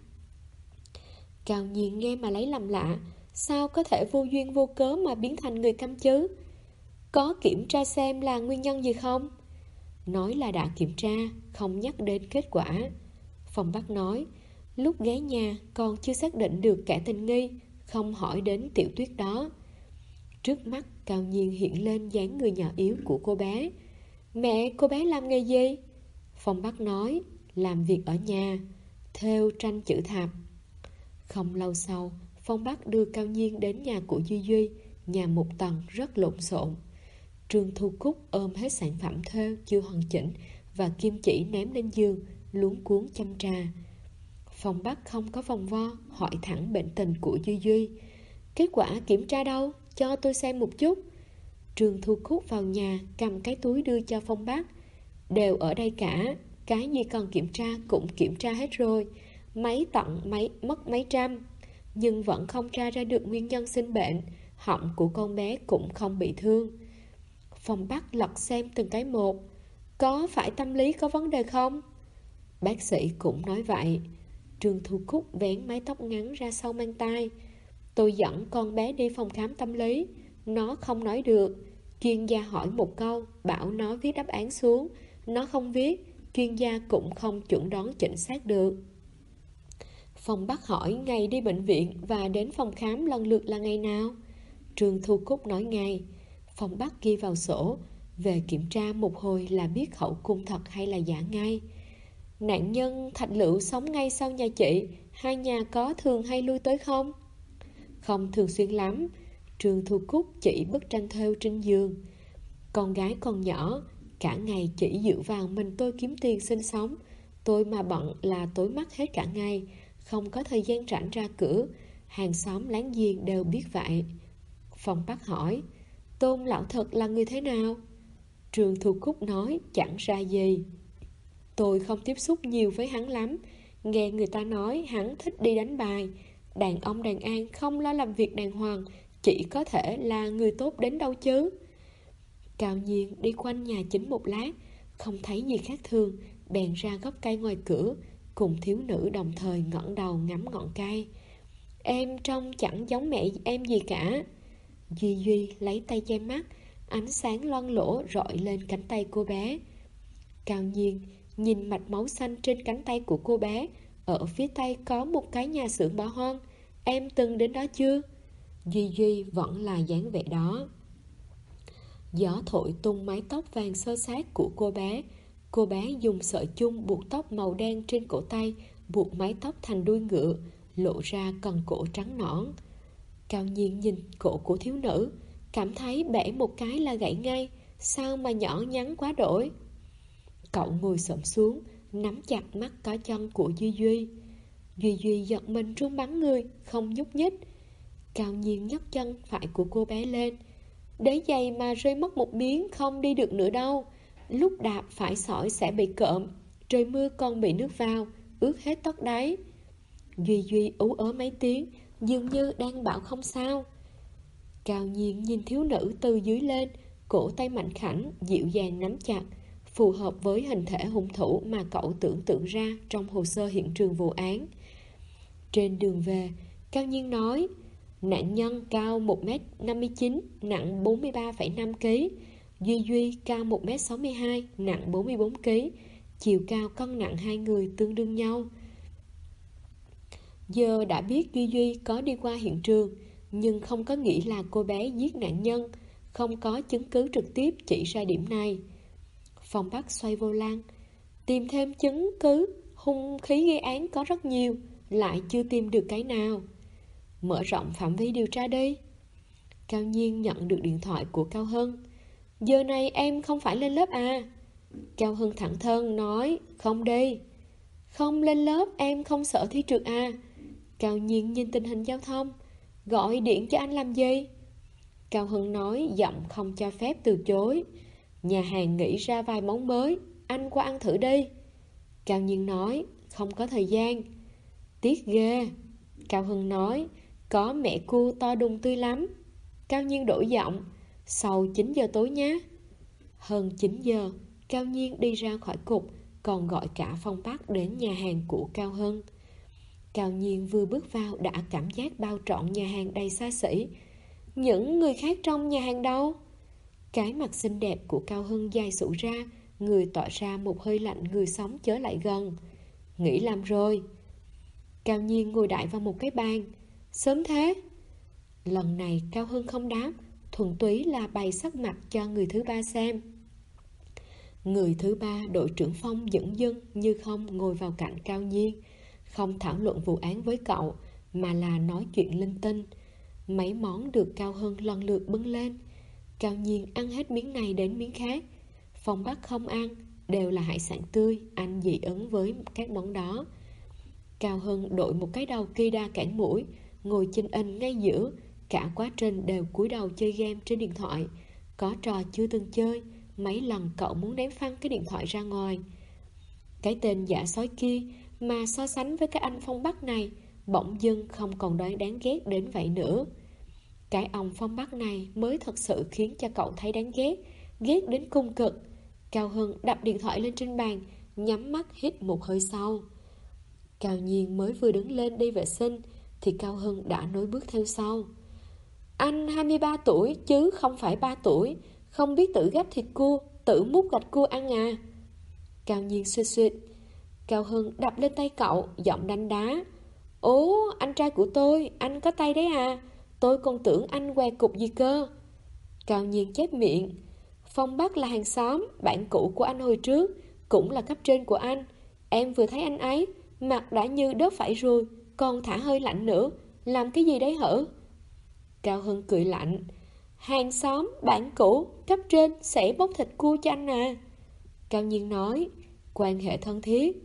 Cao Nhiên nghe mà lấy làm lạ. Sao có thể vô duyên vô cớ mà biến thành người câm chứ? Có kiểm tra xem là nguyên nhân gì không? Nói là đã kiểm tra, không nhắc đến kết quả. Phong Bắc nói. Lúc ghé nhà còn chưa xác định được kẻ tình nghi, không hỏi đến Tiểu Tuyết đó. Trước mắt Cao Nhiên hiện lên dáng người nhỏ yếu của cô bé. Mẹ cô bé làm nghề gì? Phong Bắc nói. Làm việc ở nhà, thêu tranh chữ thạp. Không lâu sau, Phong Bắc đưa Cao Nhiên đến nhà của Duy. Nhà một tầng rất lộn xộn. Trương Thu Cúc ôm hết sản phẩm thêu chưa hoàn chỉnh và kim chỉ ném lên giường, luống cuống chăm trà. Phong Bắc không có vòng vo, hỏi thẳng bệnh tình của Duy. Kết quả kiểm tra đâu? Cho tôi xem một chút. Trương Thu Cúc vào nhà, cầm cái túi đưa cho Phong Bắc. Đều ở đây cả, cái gì còn kiểm tra cũng kiểm tra hết rồi. Mất mấy trăm, nhưng vẫn không tra ra được nguyên nhân sinh bệnh. Họng của con bé cũng không bị thương. Phong Bắc lật xem từng cái một. Có phải tâm lý có vấn đề không? Bác sĩ cũng nói vậy. Trương Thu Cúc vén mái tóc ngắn ra sau mang tai. Tôi dẫn con bé đi phòng khám tâm lý. Nó không nói được. Chuyên gia hỏi một câu, bảo nó viết đáp án xuống. Nó không viết, chuyên gia cũng không chuẩn đoán chính xác được. Phong Bắc hỏi ngày đi bệnh viện và đến phòng khám lần lượt là ngày nào? Trương Thu Cúc nói ngày. Phong Bắc ghi vào sổ. Về kiểm tra một hồi là biết hậu cung thật hay là giả ngay. Nạn nhân Thạch Lựu sống ngay sau nhà chị. Hai nhà có thường hay lui tới không? Không thường xuyên lắm. Trương Thu Cúc chỉ bức tranh thêu trên giường. Con gái còn nhỏ, cả ngày chỉ dựa vào mình tôi kiếm tiền sinh sống. Tôi mà bận là tối mắt hết cả ngày, không có thời gian rảnh ra cửa. Hàng xóm láng giềng đều biết vậy. Phong Bắc hỏi, Tôn lão thật là người thế nào? Trương Thu Cúc nói chẳng ra gì. Tôi không tiếp xúc nhiều với hắn lắm. Nghe người ta nói hắn thích đi đánh bài. Đàn ông đàn an không lo làm việc đàng hoàng, chỉ có thể là người tốt đến đâu chứ. Cao Nhiên đi quanh nhà chính một lát, không thấy gì khác thường, bèn ra gốc cây ngoài cửa, cùng thiếu nữ đồng thời ngẩng đầu ngắm ngọn cây. Em trông chẳng giống mẹ em gì cả. Duy Duy lấy tay che mắt, ánh sáng loang lỗ rọi lên cánh tay cô bé. Cao Nhiên nhìn mạch máu xanh trên cánh tay của cô bé. Ở phía tây có một cái nhà xưởng bỏ hoang. Em từng đến đó chưa? Duy Duy vẫn là dáng vẻ đó. Gió thổi tung mái tóc vàng xơ xác của cô bé. Cô bé dùng sợi chum buộc tóc màu đen trên cổ tay, buộc mái tóc thành đuôi ngựa, lộ ra cần cổ trắng nõn. Cao Nhiên nhìn cổ của thiếu nữ, cảm thấy bẻ một cái là gãy ngay. Sao mà nhỏ nhắn quá đổi. Cậu ngồi xổm xuống, nắm chặt mắt có chân của Duy Duy. Duy Duy giật mình run bắn người, không nhúc nhích. Cao Nhiên nhấc chân phải của cô bé lên. Đế giày mà rơi mất một miếng, không đi được nữa đâu. Lúc đạp phải sỏi sẽ bị cộm. Trời mưa còn bị nước vào, ướt hết tất đáy. Duy Duy ú ớ mấy tiếng, dường như đang bảo không sao. Cao Nhiên nhìn thiếu nữ từ dưới lên, cổ tay mạnh khảnh, dịu dàng nắm chặt, phù hợp với hình thể hung thủ mà cậu tưởng tượng ra trong hồ sơ hiện trường vụ án. Trên đường về, Cao Nhiên nói, nạn nhân cao 1m59, nặng 43,5kg. Duy Duy cao 1m62, nặng 44kg. Chiều cao cân nặng hai người tương đương nhau. Giờ đã biết Duy Duy có đi qua hiện trường, nhưng không có nghĩ là cô bé giết nạn nhân. Không có chứng cứ trực tiếp chỉ ra điểm này. Phong Bắc xoay vô lăng, tìm thêm chứng cứ. Hung khí gây án có rất nhiều, lại chưa tìm được cái nào. Mở rộng phạm vi điều tra đi. Cao Nhiên nhận được điện thoại của Cao Hân. Giờ này em không phải lên lớp à? Cao Hân thẳng thắn nói, không đi. Không lên lớp em không sợ thi trượt à? Cao Nhiên nhìn tình hình giao thông. Gọi điện cho anh làm gì? Cao Hân nói giọng không cho phép từ chối. Nhà hàng nghĩ ra vài món mới, anh qua ăn thử đi. Cao Nhiên nói, không có thời gian. Tiếc ghê. Cao Hân nói, có mẹ cua to đùng tươi lắm. Cao Nhiên đổi giọng, sau 9 giờ tối nhé. Hơn 9 giờ, Cao Nhiên đi ra khỏi cục, còn gọi cả Phong Bắc đến nhà hàng của Cao Hân. Cao Nhiên vừa bước vào đã cảm giác bao trọn nhà hàng đầy xa xỉ. Những người khác trong nhà hàng đâu? Cái mặt xinh đẹp của Cao Hân dài sụ ra, người tỏa ra một hơi lạnh người sống chớ lại gần. Nghỉ làm rồi. Cao Nhiên ngồi đại vào một cái bàn. Sớm thế? Lần này Cao Hân không đáp, thuần túy là bày sắc mặt cho người thứ ba xem. Người thứ ba, đội trưởng Phong dửng dưng như không ngồi vào cạnh Cao Nhiên, không thảo luận vụ án với cậu, mà là nói chuyện linh tinh. Mấy món được Cao Hân lần lượt bưng lên. Cao Nhiên ăn hết miếng này đến miếng khác. Phong Bắc không ăn, đều là hải sản tươi, anh dị ứng với các món đó. Cao Hân đội một cái đầu kỳ đa cản mũi, ngồi chinh inh ngay giữa. Cả quá trình đều cúi đầu chơi game trên điện thoại. Có trò chưa từng chơi, mấy lần cậu muốn ném phăng cái điện thoại ra ngoài. Cái tên giả sói kia mà so sánh với cái anh Phong Bắc này, bỗng dưng không còn đáng ghét đến vậy nữa. Cái ông Phong Bắc này mới thật sự khiến cho cậu thấy đáng ghét, ghét đến cung cực. Cao Hưng đặt điện thoại lên trên bàn, nhắm mắt hít một hơi sâu. Cao Nhiên mới vừa đứng lên đi vệ sinh thì Cao Hưng đã nối bước theo sau. Anh 23 tuổi chứ không phải 3 tuổi, không biết tự gắp thịt cua, tự múc gạch cua ăn à? Cao Nhiên suýt suýt. Cao Hưng đập lên tay cậu, giọng đánh đá. Ố, anh trai của tôi, anh có tay đấy à? Tôi còn tưởng anh què cục gì cơ. Cao Nhiên chép miệng. Phong Bắc là hàng xóm, bạn cũ của anh hồi trước, cũng là cấp trên của anh. Em vừa thấy anh ấy, mặt đã như đớp phải ruồi, còn thả hơi lạnh nữa. Làm cái gì đấy hở? Cao Hưng cười lạnh. Hàng xóm, bạn cũ, cấp trên sẽ bốc thịt cua cho anh à? Cao Nhiên nói. Quan hệ thân thiết.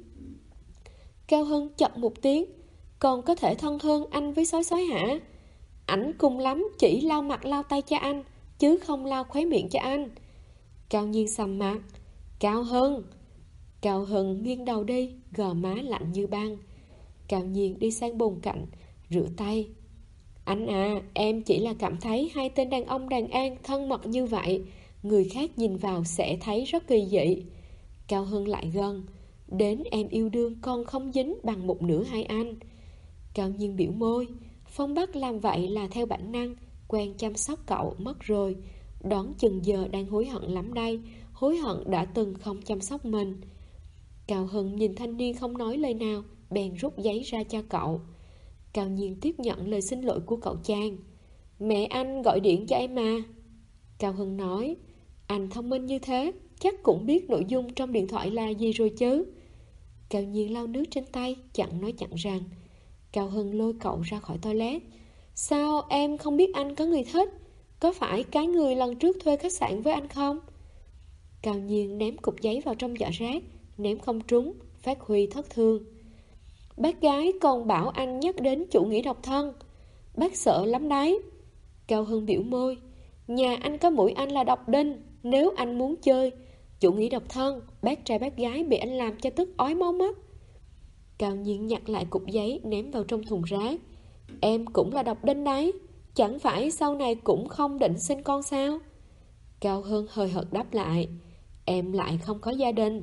Cao Hưng chật một tiếng. Còn có thể thân hơn anh với sói sói hả? Ảnh cùng lắm chỉ lau mặt lau tay cho anh, chứ không lau khóe miệng cho anh. Cao Nhiên sầm mặt. Cao Hưng. Cao Hưng nghiêng đầu đi, gò má lạnh như băng. Cao Nhiên đi sang bồn cạnh, rửa tay. Anh à, em chỉ là cảm thấy hai tên đàn ông đàn an thân mật như vậy, người khác nhìn vào sẽ thấy rất kỳ dị. Cao Hưng lại gần. Đến em yêu đương còn không dính bằng một nửa hai anh. Cao Nhiên biểu môi. Phong Bắc làm vậy là theo bản năng, quen chăm sóc cậu mất rồi. Đoán chừng giờ đang hối hận lắm đây, hối hận đã từng không chăm sóc mình. Cao Hưng nhìn thanh niên không nói lời nào, bèn rút giấy ra cho cậu. Cao Nhiên tiếp nhận lời xin lỗi của cậu chàng. Mẹ anh gọi điện cho em mà. Cao Hưng nói. Anh thông minh như thế, chắc cũng biết nội dung trong điện thoại là gì rồi chứ. Cao Nhiên lau nước trên tay, chẳng nói chẳng rằng. Cao Hưng lôi cậu ra khỏi toilet. Sao em không biết anh có người thích? Có phải cái người lần trước thuê khách sạn với anh không? Cao Nhiên ném cục giấy vào trong giỏ rác, ném không trúng, phát huy thất thương. Bác gái còn bảo anh nhắc đến chủ nghĩa độc thân. Bác sợ lắm đấy. Cao Hưng biểu môi. Nhà anh có mũi anh là độc đinh. Nếu anh muốn chơi chủ nghĩa độc thân, bác trai bác gái bị anh làm cho tức ói máu mất. Cao Nhiên nhặt lại cục giấy ném vào trong thùng rác. Em cũng là độc đinh đấy, chẳng phải sau này cũng không định sinh con sao? Cao Hưng hơi hợt đáp lại. Em lại không có gia đình.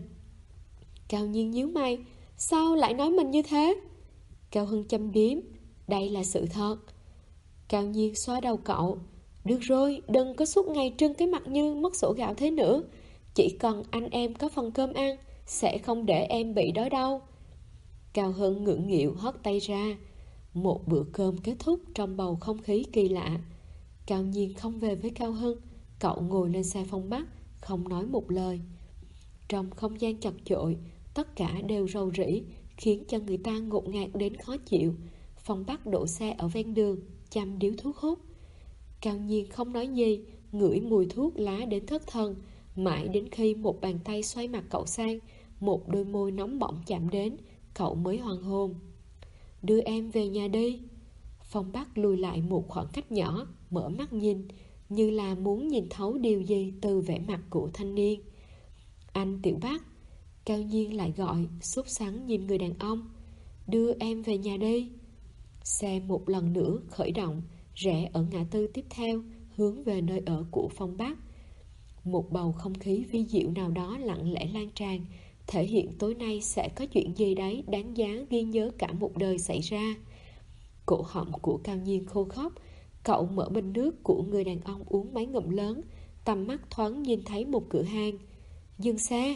Cao Nhiên nhíu mày. Sao lại nói mình như thế? Cao Hưng châm biếm. Đây là sự thật. Cao Nhiên xoa đầu cậu. Được rồi, đừng có suốt ngày trưng cái mặt như mất sổ gạo thế nữa. Chỉ cần anh em có phần cơm ăn, sẽ không để em bị đói đâu. Cao Hưng ngượng nghịu hất tay ra. Một bữa cơm kết thúc trong bầu không khí kỳ lạ. Cao Nhiên không về với Cao Hưng. Cậu ngồi lên xe Phong Bắc, không nói một lời. Trong không gian chật chội, tất cả đều rầu rĩ, khiến cho người ta ngột ngạt đến khó chịu. Phong Bắc đổ xe ở ven đường, chăm điếu thuốc hút. Cao Nhiên không nói gì, ngửi mùi thuốc lá đến thất thần, mãi đến khi một bàn tay xoay mặt cậu sang, một đôi môi nóng bỏng chạm đến, cậu mới hoàn hồn. Đưa em về nhà đi. Phong Bắc lùi lại một khoảng cách nhỏ, mở mắt nhìn, như là muốn nhìn thấu điều gì từ vẻ mặt của thanh niên. Anh Tiểu Bắc. Cao Nhiên lại gọi, sốt sắng nhìn người đàn ông. Đưa em về nhà đi. Xe một lần nữa khởi động, rẽ ở ngã tư tiếp theo, hướng về nơi ở của Phong Bắc. Một bầu không khí vi diệu nào đó lặng lẽ lan tràn, thể hiện tối nay sẽ có chuyện gì đấy đáng giá ghi nhớ cả một đời xảy ra. Cổ họng của Cao Nhiên khô khốc. Cậu mở bình nước của người đàn ông uống mấy ngụm lớn, tầm mắt thoáng nhìn thấy một cửa hàng. Dừng xe.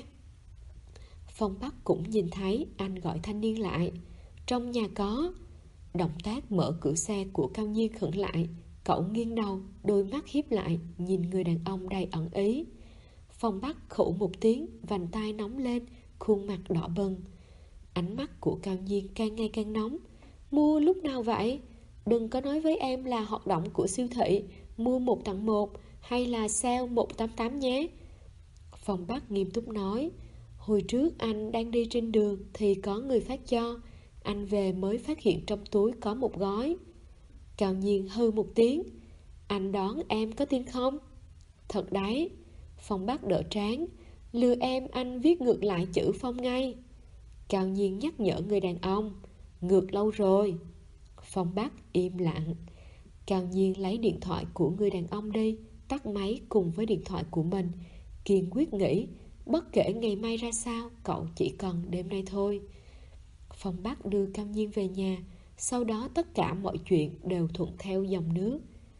Phong Bắc cũng nhìn thấy, anh gọi thanh niên lại. Trong nhà có. Động tác mở cửa xe của Cao Nhiên khựng lại. Cậu nghiêng đầu, đôi mắt híp lại, nhìn người đàn ông đầy ẩn ý. Phong Bắc khụ một tiếng, vành tai nóng lên, khuôn mặt đỏ bừng. Ánh mắt của Cao Nhiên càng ngày càng nóng. Mua lúc nào vậy? Đừng có nói với em là hoạt động của siêu thị, mua 1 tặng 1, hay là sale 188 nhé. Phong Bắc nghiêm túc nói. Hồi trước anh đang đi trên đường thì có người phát cho. Anh về mới phát hiện trong túi có một gói. Cao Nhiên hư một tiếng. Anh đoán em có tin không? Thật đấy. Phong Bắc đỡ trán. Lừa em, anh viết ngược lại chữ Phong ngay. Cao Nhiên nhắc nhở người đàn ông. Ngược lâu rồi. Phong Bắc im lặng. Cao Nhiên lấy điện thoại của người đàn ông đi, tắt máy cùng với điện thoại của mình, kiên quyết nghĩ bất kể ngày mai ra sao, cậu chỉ cần đêm nay thôi. Phong Bắc đưa Cao Nhiên về nhà. Sau đó tất cả mọi chuyện đều thuận theo dòng nước.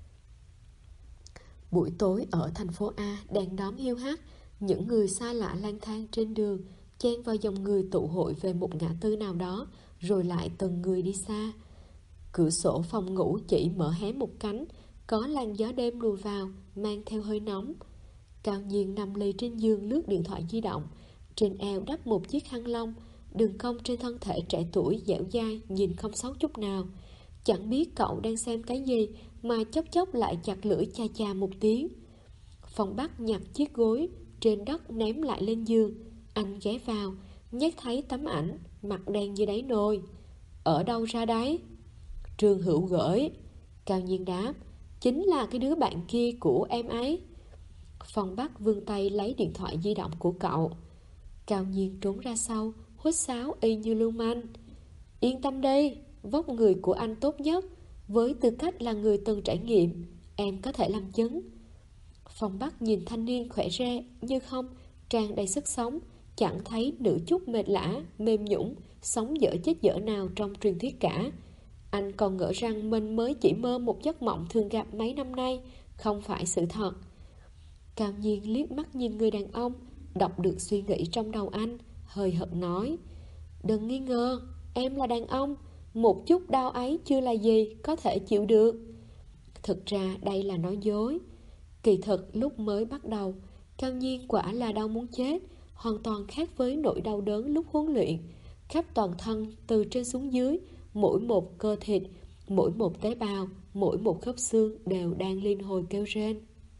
Buổi tối ở thành phố A, đèn đóm hiu hắt, những người xa lạ lang thang trên đường, chen vào dòng người tụ hội về một ngã tư nào đó, rồi lại từng người đi xa. Cửa sổ phòng ngủ chỉ mở hé một cánh, có làn gió đêm lùa vào, mang theo hơi nóng. Cao Nhiên nằm lì trên giường lướt điện thoại di động, trên eo đắp một chiếc khăn lông, đường cong trên thân thể trẻ tuổi dẻo dai, nhìn không xấu chút nào. Chẳng biết cậu đang xem cái gì mà chốc chốc lại chặt lưỡi chà chà một tiếng. Phong Bắc nhặt chiếc gối trên đất ném lại lên giường. Anh ghé vào, nhét thấy tấm ảnh, mặt đen như đáy nồi. Ở đâu ra đấy? Trương Hữu gửi. Cao Nhiên đáp. Chính là cái đứa bạn kia của em ấy. Phong Bắc vươn tay lấy điện thoại di động của cậu. Cao Nhiên trốn ra sau, huýt sáo y như lưu manh. Yên tâm đi, vóc người của anh tốt nhất. Với tư cách là người từng trải nghiệm, em có thể làm chứng. Phong Bắc nhìn thanh niên khỏe re như không, tràn đầy sức sống, chẳng thấy nửa chút mệt lả, mềm nhũn, sống dở chết dở nào trong truyền thuyết cả. Anh còn ngỡ rằng mình mới chỉ mơ một giấc mộng thường gặp mấy năm nay, không phải sự thật. Cao Nhiên liếc mắt nhìn người đàn ông, đọc được suy nghĩ trong đầu anh, hơi hận nói. Đừng nghi ngờ, em là đàn ông, một chút đau ấy chưa là gì, có thể chịu được. Thực ra đây là nói dối. Kỳ thực lúc mới bắt đầu, Cao Nhiên quả là đau muốn chết, hoàn toàn khác với nỗi đau đớn lúc huấn luyện. Khắp toàn thân, từ trên xuống dưới, mỗi một cơ thịt, mỗi một tế bào, mỗi một khớp xương đều đang liên hồi kêu rên.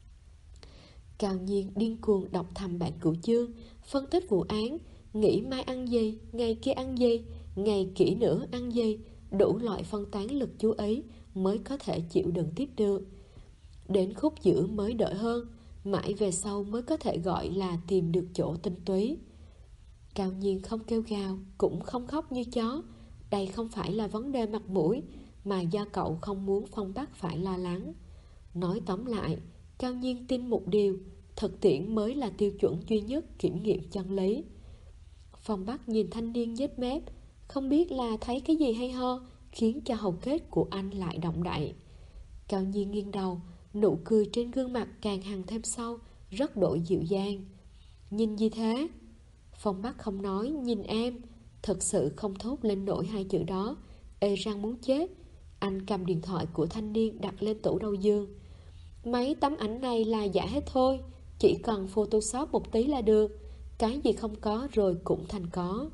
Cao Nhiên điên cuồng đọc thầm bản cửu chương, phân tích vụ án, nghĩ mai ăn gì, ngày kia ăn gì, ngày kỹ nữa ăn gì, đủ loại phân tán lực chú ý mới có thể chịu đựng tiếp được. Đến khúc giữa mới đỡ hơn, mãi về sau mới có thể gọi là tìm được chỗ tinh túy. Cao Nhiên không kêu gào, cũng không khóc như chó. Đây không phải là vấn đề mặt mũi, mà do cậu không muốn Phong Bắc phải lo lắng. Nói tóm lại, Cao Nhiên tin một điều, thực tiễn mới là tiêu chuẩn duy nhất kiểm nghiệm chân lý. Phong Bắc nhìn thanh niên nhếch mép, không biết là thấy cái gì hay ho, khiến cho hầu kết của anh lại động đậy. Cao Nhiên nghiêng đầu, nụ cười trên gương mặt càng hằn thêm sâu, rất đổi dịu dàng. Nhìn gì thế? Phong Bắc không nói, nhìn em. Thật sự không thốt lên nổi hai chữ đó, ê răng muốn chết. Anh cầm điện thoại của thanh niên đặt lên tủ đầu giường. Mấy tấm ảnh này là giả hết thôi, chỉ cần photoshop một tí là được. Cái gì không có rồi cũng thành có.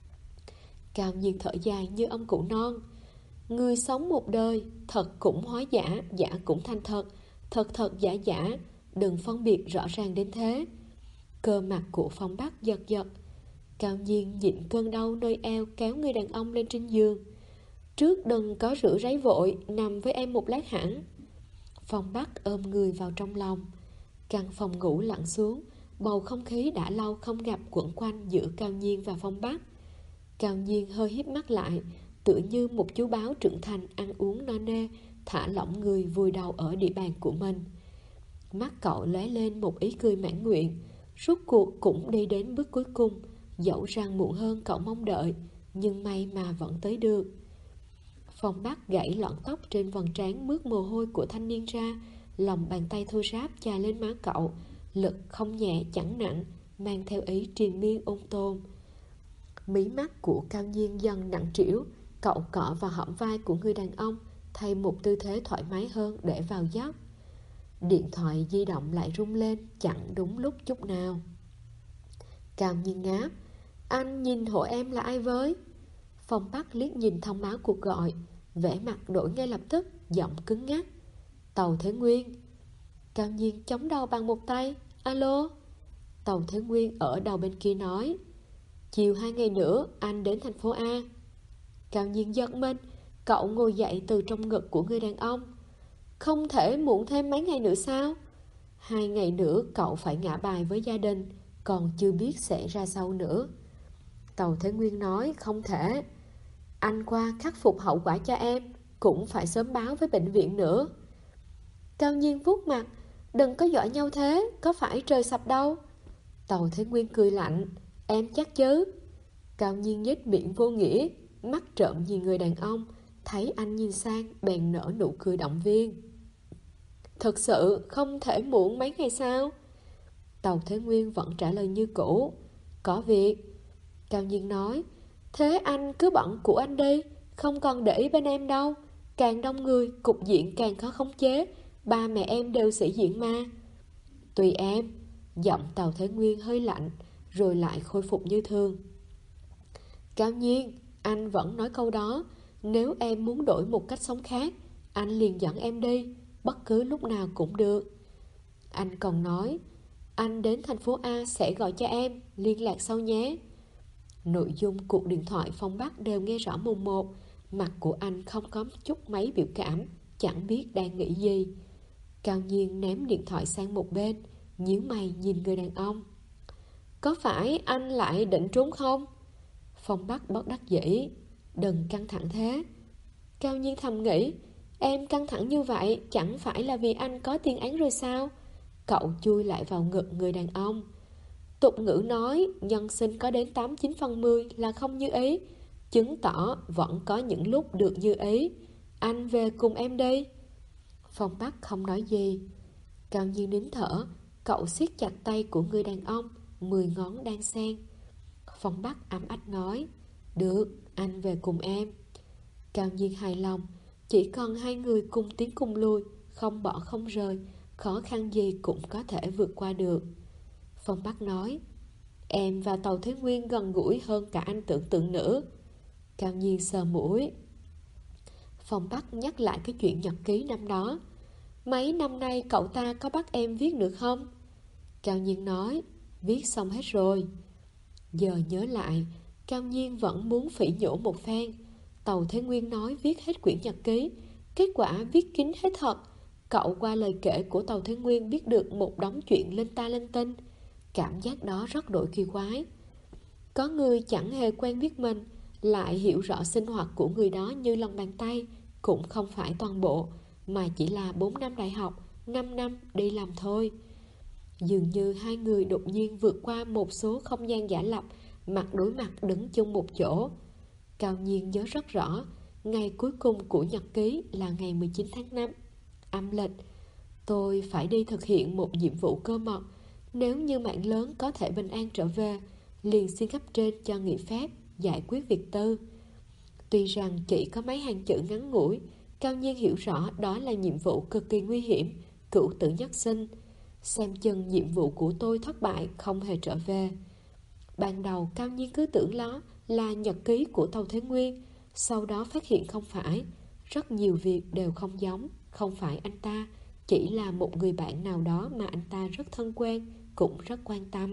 Cao Nhiên thở dài như ông cụ non. Người sống một đời, thật cũng hóa giả, giả cũng thành thật, thật thật giả giả, đừng phân biệt rõ ràng đến thế. Cơ mặt của Phong Bắc giật giật. Cao Nhiên nhịn cơn đau nơi eo, kéo người đàn ông lên trên giường. Trước đừng có rửa ráy vội, nằm với em một lát hẳn. Phong Bắc ôm người vào trong lòng. Căn phòng ngủ lặng xuống, bầu không khí đã lâu không gặp quẩn quanh giữa Cao Nhiên và Phong Bắc. Cao Nhiên hơi híp mắt lại, tựa như một chú báo trưởng thành ăn uống no nê, thả lỏng người vùi đầu ở địa bàn của mình. Mắt cậu lóe lên một ý cười mãn nguyện. Rốt cuộc cũng đi đến bước cuối cùng, dẫu rằng muộn hơn cậu mong đợi, nhưng may mà vẫn tới được. Phong Bắc gãy lọn tóc trên vầng trán mướt mồ hôi của thanh niên ra, lòng bàn tay thô ráp chà lên má cậu, lực không nhẹ chẳng nặng, mang theo ý triền miên ôn tồn. Mí mắt của Cao Nhiên dần nặng trĩu, cậu cọ vào hõm vai của người đàn ông, thay một tư thế thoải mái hơn để vào giấc. Điện thoại di động lại rung lên, chẳng đúng lúc chút nào. Cao Nhiên ngáp. Anh nhìn hộ em là ai với? Phong Bắc liếc nhìn thông báo cuộc gọi, vẻ mặt đổi ngay lập tức, giọng cứng ngắc. Tàu Thế Nguyên. Cao Nhiên chống đầu bằng một tay. Alo? Tàu Thế Nguyên ở đầu bên kia nói. Chiều 2 ngày nữa anh đến thành phố A. Cao Nhiên giật mình, cậu ngồi dậy từ trong ngực của người đàn ông. Không thể muộn thêm mấy ngày nữa sao? 2 ngày nữa cậu phải ngả bài với gia đình, còn chưa biết sẽ ra sao nữa. Tàu Thế Nguyên nói không thể. Anh qua khắc phục hậu quả cho em, cũng phải sớm báo với bệnh viện nữa. Cao Nhiên vuốt mặt, đừng có giỏi nhau thế, có phải trời sập đâu. Tàu Thế Nguyên cười lạnh, em chắc chứ. Cao Nhiên nhếch miệng vô nghĩa, mắt trợn nhìn người đàn ông, thấy anh nhìn sang bèn nở nụ cười động viên. Thực sự không thể muộn mấy ngày sao? Tàu Thế Nguyên vẫn trả lời như cũ, có việc. Cao Nhiên nói, thế anh cứ bận của anh đi, không còn để ý bên em đâu. Càng đông người, cục diện càng khó khống chế, ba mẹ em đều sĩ diện mà. Tùy em. Giọng Tàu Thế Nguyên hơi lạnh, rồi lại khôi phục như thường. Cao Nhiên, anh vẫn nói câu đó, nếu em muốn đổi một cách sống khác, anh liền dẫn em đi, bất cứ lúc nào cũng được. Anh còn nói, anh đến thành phố A sẽ gọi cho em, liên lạc sau nhé. Nội dung cuộc điện thoại Phong Bắc đều nghe rõ mồn một. Mặt của anh không có chút mấy biểu cảm, chẳng biết đang nghĩ gì. Cao Nhiên ném điện thoại sang một bên, nhíu mày nhìn người đàn ông. Có phải anh lại định trốn không? Phong Bắc bất đắc dĩ, đừng căng thẳng thế. Cao Nhiên thầm nghĩ, em căng thẳng như vậy chẳng phải là vì anh có tiền án rồi sao? Cậu chui lại vào ngực người đàn ông. Tục ngữ nói, nhân sinh có đến 89/10 là không như ý, chứng tỏ vẫn có những lúc được như ý. Anh về cùng em đi. Phong Bắc không nói gì. Cao Nhiên nín thở, cậu siết chặt tay của người đàn ông, 10 ngón đan xen. Phong Bắc ấm ách nói, được, anh về cùng em. Cao Nhiên hài lòng, chỉ cần hai người cùng tiến cùng lui, không bỏ không rời, khó khăn gì cũng có thể vượt qua được. Phong Bắc nói, em và Tàu Thế Nguyên gần gũi hơn cả anh tưởng tượng nữa. Cao Nhiên sờ mũi. Phong Bắc nhắc lại cái chuyện nhật ký năm đó. Mấy năm nay cậu ta có bắt em viết nữa không? Cao Nhiên nói, viết xong hết rồi. Giờ nhớ lại, Cao Nhiên vẫn muốn phỉ nhổ một phen. Tàu Thế Nguyên nói viết hết quyển nhật ký, kết quả viết kín hết thật. Cậu qua lời kể của Tàu Thế Nguyên biết được một đống chuyện linh ta linh tinh. Cảm giác đó rất đổi kỳ quái. Có người chẳng hề quen biết mình, lại hiểu rõ sinh hoạt của người đó như lòng bàn tay. Cũng không phải toàn bộ, mà chỉ là 4 năm đại học, 5 năm đi làm thôi. Dường như hai người đột nhiên vượt qua một số không gian giả lập, mặt đối mặt đứng chung một chỗ. Cao Nhiên nhớ rất rõ, ngày cuối cùng của nhật ký là ngày 19 tháng 5 âm lịch. Tôi phải đi thực hiện một nhiệm vụ cơ mật. Nếu như mạng lớn có thể bình an trở về, liền xin cấp trên cho nghỉ phép, giải quyết việc tư. Tuy rằng chỉ có mấy hàng chữ ngắn ngủi, Cao Nhiên hiểu rõ đó là nhiệm vụ cực kỳ nguy hiểm, cửu tử nhất sinh. Xem chừng nhiệm vụ của tôi thất bại, không hề trở về. Ban đầu Cao Nhiên cứ tưởng đó là nhật ký của Tàu Thế Nguyên, sau đó phát hiện không phải. Rất nhiều việc đều không giống, không phải anh ta, chỉ là một người bạn nào đó mà anh ta rất thân quen, cũng rất quan tâm.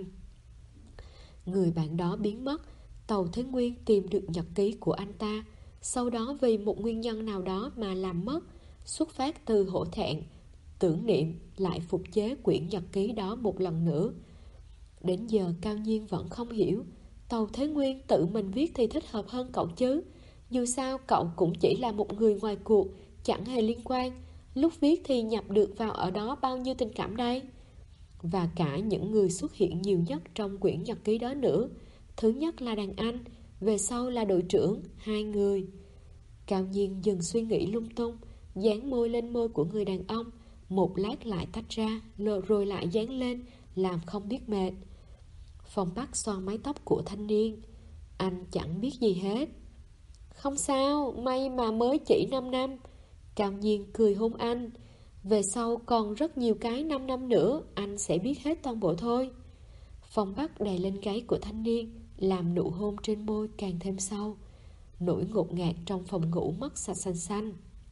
Người bạn đó biến mất, Tàu Thế Nguyên tìm được nhật ký của anh ta, sau đó vì một nguyên nhân nào đó mà làm mất. Xuất phát từ hổ thẹn, tưởng niệm, lại phục chế quyển nhật ký đó một lần nữa. Đến giờ Cao Nhiên vẫn không hiểu, Tàu Thế Nguyên tự mình viết thì thích hợp hơn cậu chứ. Dù sao cậu cũng chỉ là một người ngoài cuộc, chẳng hề liên quan. Lúc viết thì nhập được vào ở đó bao nhiêu tình cảm đây. Và cả những người xuất hiện nhiều nhất trong quyển nhật ký đó nữa. Thứ nhất là đàn anh, về sau là đội trưởng, 2 người. Cao Nhiên dừng suy nghĩ lung tung, dán môi lên môi của người đàn ông, một lát lại tách ra, rồi lại dán lên, làm không biết mệt. Phong Bắc xoa mái tóc của thanh niên. Anh chẳng biết gì hết. Không sao, may mà mới chỉ 5 năm. Cao Nhiên cười hôn anh. Về sau còn rất nhiều cái 5 năm nữa, anh sẽ biết hết toàn bộ thôi. Phong Bắc đè lên gáy của thanh niên, làm nụ hôn trên môi càng thêm sâu. Nỗi ngột ngạt trong phòng ngủ mất sạch xanh xanh.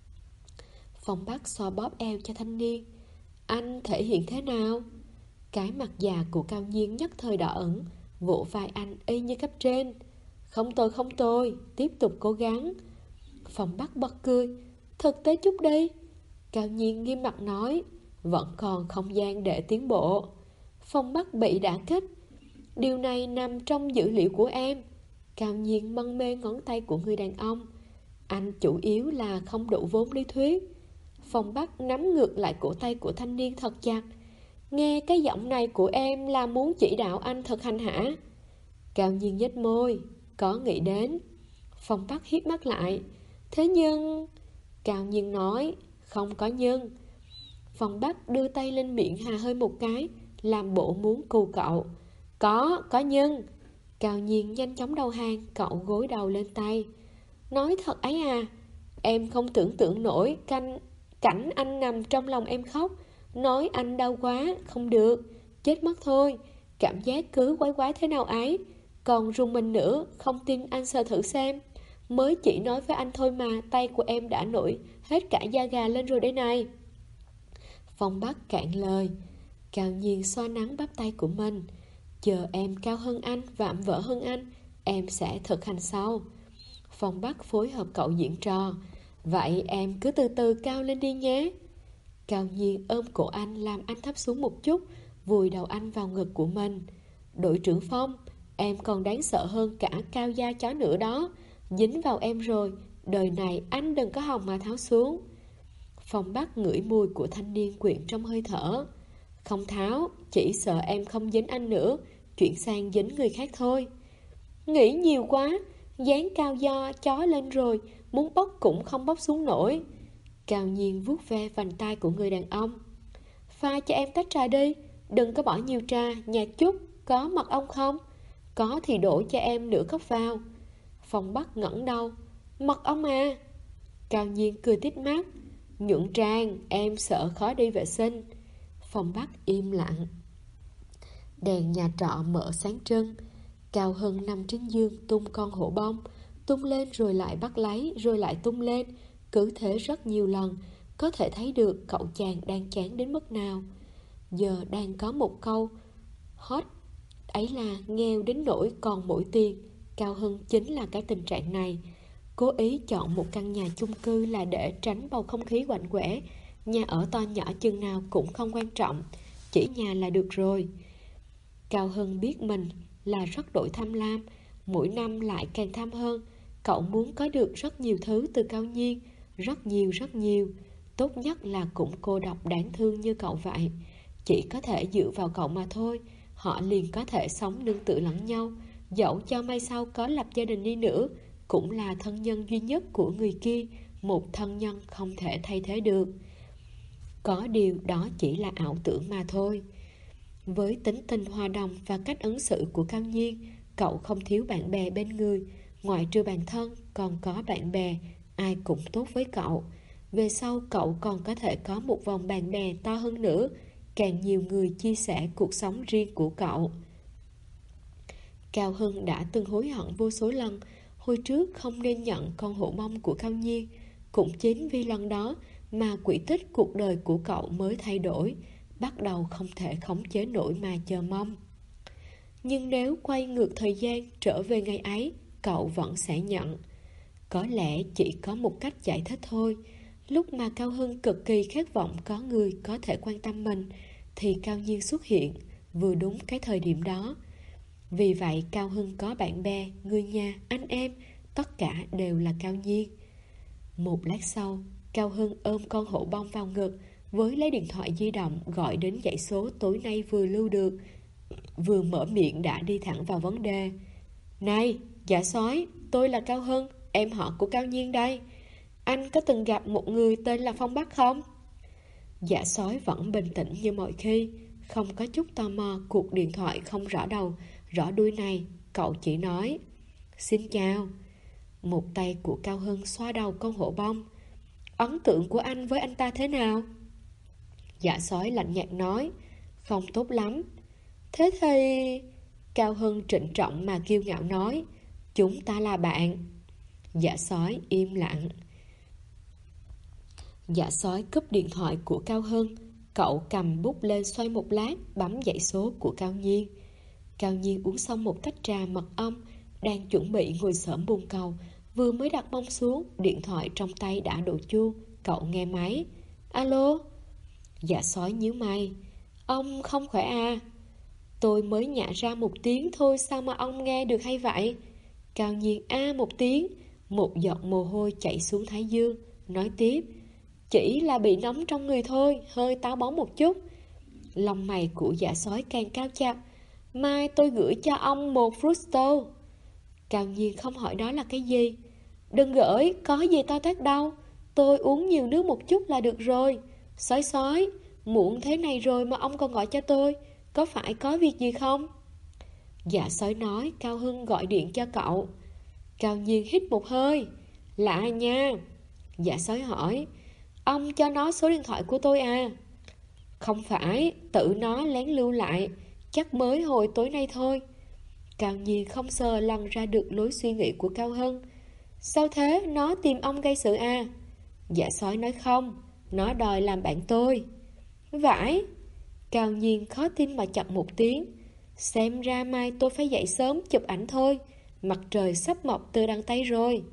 Phong Bắc xoa bóp eo cho thanh niên. Anh thể hiện thế nào? Cái mặt già của Cao Nhiên nhất thời đỏ ửng, vỗ vai anh y như cấp trên. Không tôi, tiếp tục cố gắng. Phong Bắc bật cười. Thực tế chút đi. Cao Nhiên nghiêm mặt nói. vẫn còn không gian để tiến bộ. Phong Bắc bị đả kích. Điều này nằm trong dữ liệu của em. Cao Nhiên mân mê ngón tay của người đàn ông. Anh chủ yếu là không đủ vốn lý thuyết. Phong Bắc nắm ngược lại cổ tay của thanh niên thật chặt. Nghe cái giọng này của em là muốn chỉ đạo anh thực hành hả? Cao Nhiên nhếch môi, có nghĩ đến. Phong Bắc hiếp mắt lại. Thế nhưng... Cao Nhiên nói, không có nhưng. Phong Bắc đưa tay lên miệng hà hơi một cái, làm bộ muốn cù cậu. Có nhưng. Cao Nhiên nhanh chóng đầu hàng, cậu gối đầu lên tay. Nói thật ấy à, em không tưởng tượng nổi cảnh anh nằm trong lòng em khóc. Nói anh đau quá, không được, chết mất thôi. Cảm giác cứ quái quái thế nào ấy. Còn rùng mình nữa, không tin anh sờ thử xem. Mới chỉ nói với anh thôi mà, tay của em đã nổi hết cả da gà lên rồi đây này. Phong Bắc cạn lời. Cao Nhiên xoa nắng bắp tay của mình. Chờ em cao hơn anh, vạm vỡ hơn anh, em sẽ thực hành sau. Phong Bắc phối hợp cậu diễn trò. Vậy em cứ từ từ cao lên đi nhé. Cao Nhiên ôm cổ anh, làm anh thấp xuống một chút, vùi đầu anh vào ngực của mình. Đội trưởng Phong, em còn đáng sợ hơn cả cao da chó nữa đó. Dính vào em rồi, đời này anh đừng có hòng mà tháo xuống. Phong Bắc ngửi mùi của thanh niên quyện trong hơi thở. Không tháo, chỉ sợ em không dính anh nữa, chuyển sang dính người khác thôi. Nghĩ nhiều quá, dáng cao do chó lên rồi, muốn bốc cũng không bốc xuống nổi. Cao Nhiên vuốt ve vành tai của người đàn ông. Pha cho em tách trà đi, đừng có bỏ nhiều trà, nhạt chút. Có mật ong không? Có thì đổ cho em nửa cốc vào. Phong Bắc ngẩng đầu. Mật ong à? Cao Nhiên cười tít mắt. Nhuận Trang, em sợ khó đi vệ sinh. Phong Bắc im lặng. Đèn nhà trọ mở sáng trưng. Cao Hân nằm trên giường tung con hổ bông. Tung lên rồi lại bắt lấy, rồi lại tung lên. Cứ thế rất nhiều lần. Có thể thấy được cậu chàng đang chán đến mức nào. Giờ đang có một câu hot ấy là nghèo đến nỗi còn mỗi tiền. Cao Hân chính là cái tình trạng này. Cố ý chọn một căn nhà chung cư là để tránh bầu không khí quạnh quẽ. Nhà ở to nhỏ chừng nào cũng không quan trọng, chỉ nhà là được rồi. Cao Hân biết mình là rất đổi tham lam, mỗi năm lại càng tham hơn. Cậu muốn có được rất nhiều thứ từ Cao Nhiên, rất nhiều. Tốt nhất là cũng cô độc đáng thương như cậu vậy. Chỉ có thể dựa vào cậu mà thôi, họ liền có thể sống nương tựa lẫn nhau. Dẫu cho mai sau có lập gia đình đi nữa, cũng là thân nhân duy nhất của người kia, một thân nhân không thể thay thế được. Có điều đó chỉ là ảo tưởng mà thôi. Với tính tình hòa đồng và cách ứng xử của Cao Nhiên, cậu không thiếu bạn bè bên người. Ngoại trừ bản thân, còn có bạn bè, ai cũng tốt với cậu. Về sau cậu còn có thể có một vòng bạn bè to hơn nữa, càng nhiều người chia sẻ cuộc sống riêng của cậu. Cao Hưng đã từng hối hận vô số lần hồi trước không nên nhận con hổ bông của Cao Nhiên. Cũng chính vì lần đó mà quỹ tích cuộc đời của cậu mới thay đổi, bắt đầu không thể khống chế nổi mà chờ mong. Nhưng nếu quay ngược thời gian trở về ngày ấy, cậu vẫn sẽ nhận. Có lẽ chỉ có một cách giải thích thôi. Lúc mà Cao Hưng cực kỳ khát vọng có người có thể quan tâm mình, thì Cao Nhiên xuất hiện vừa đúng cái thời điểm đó. Vì vậy Cao Hưng có bạn bè, người nhà, anh em, tất cả đều là Cao Nhiên. Một lát sau, Cao Hưng ôm con hổ bông vào ngực, với lấy điện thoại di động gọi đến dãy số tối nay vừa lưu được. Vừa mở miệng đã đi thẳng vào vấn đề. Này, dạ sói, tôi là Cao Hưng, em họ của Cao Nhiên đây. Anh có từng gặp một người tên là Phong Bắc không? Dạ sói vẫn bình tĩnh như mọi khi, không có chút tò mò cuộc điện thoại không rõ đầu, rõ đuôi này. Cậu chỉ nói: Xin chào. Một tay của Cao Hưng xoa đầu con hổ bông. Ấn tượng của anh với anh ta thế nào? Dạ sói lạnh nhạt nói: Không tốt lắm. Thế thì... Cao Hưng trịnh trọng mà kiêu ngạo nói: Chúng ta là bạn. Dạ sói im lặng. Dạ sói cúp điện thoại của Cao Hưng. Cậu cầm bút lên xoay một lát, bấm dãy số của Cao Nhiên. Cao Nhiên uống xong một tách trà mật ong, đang chuẩn bị ngồi xổm bồn cầu. Vừa mới đặt mông xuống, điện thoại trong tay đã đổ chuông. Cậu nghe máy. Alo? Dạ sói nhíu mày. Ông không khỏe à? Tôi mới nhả ra một tiếng thôi, sao mà ông nghe được hay vậy? Cao Nhiên một tiếng, một giọt mồ hôi chảy xuống thái dương, nói tiếp. Chỉ là bị nóng trong người thôi, hơi táo bón một chút. Lông mày của dạ sói càng cao chặt. Mai tôi gửi cho ông một frusto. Cao Nhiên không hỏi đó là cái gì. Đừng gửi, có gì to tát đâu. Tôi uống nhiều nước một chút là được rồi. Sói sói, muộn thế này rồi mà ông còn gọi cho tôi, có phải có việc gì không? Dạ sói nói Cao Hưng gọi điện cho cậu. Cao Nhiên hít một hơi. Lạ nha. Dạ sói hỏi. Ông cho nó số điện thoại của tôi à? Không phải, tự nó lén lưu lại, chắc mới hồi tối nay thôi. Cao Nhiên không sờ lần ra được lối suy nghĩ của Cao Hưng. Sao thế, nó tìm ông gây sự à? Dạ sói nói không, nó đòi làm bạn tôi. Vãi. Cao Nhiên khó tin mà chậm một tiếng. Xem ra mai tôi phải dậy sớm chụp ảnh thôi, mặt trời sắp mọc từ đằng Tây rồi.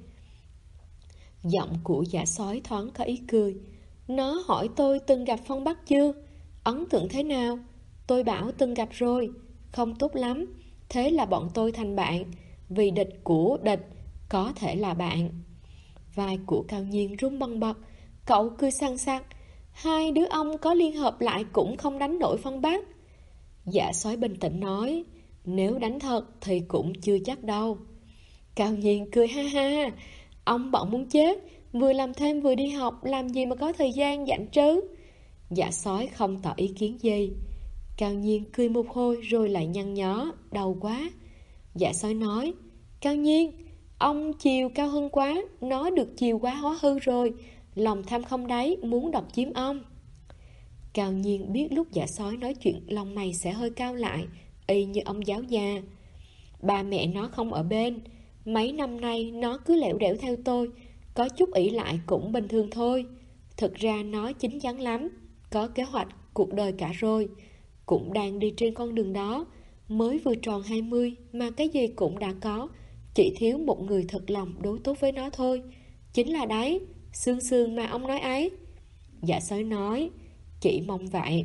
Giọng của dạ sói thoáng có ý cười. Nó hỏi tôi từng gặp Phong Bắc chưa? Ấn tượng thế nào? Tôi bảo từng gặp rồi, không tốt lắm. Thế là bọn tôi thành bạn, vì địch của địch có thể là bạn. Vai của Cao Nhiên run bần bật. Cậu cười sằng sặc. Hai đứa ông có liên hợp lại cũng không đánh nổi Phong Bắc. Dạ sói bình tĩnh nói. Nếu đánh thật thì cũng chưa chắc đâu. Cao Nhiên cười ha ha. Ông bận muốn chết, vừa làm thêm vừa đi học, làm gì mà có thời gian rảnh chứ? Dạ sói không tỏ ý kiến gì. Cao Nhiên cười một hồi rồi lại nhăn nhó, đau quá. Dạ sói nói. Cao Nhiên, ông chiều Cao Hưng quá, nó được chiều quá hóa hư rồi, lòng tham không đáy, muốn độc chiếm ông. Cao Nhiên biết lúc dạ sói nói chuyện lòng mày sẽ hơi cao lại, y như ông giáo già. Ba mẹ nó không ở bên, mấy năm nay nó cứ lẻo đẻo theo tôi, có chút ỷ lại cũng bình thường thôi. Thực ra nó chín chắn lắm, có kế hoạch cuộc đời cả rồi, cũng đang đi trên con đường đó. Mới vừa tròn 20 mà cái gì cũng đã có, chỉ thiếu một người thật lòng đối tốt với nó thôi. Chính là đấy, Sương Sương mà ông nói ấy. Dạ sói nói. Chị mong vậy.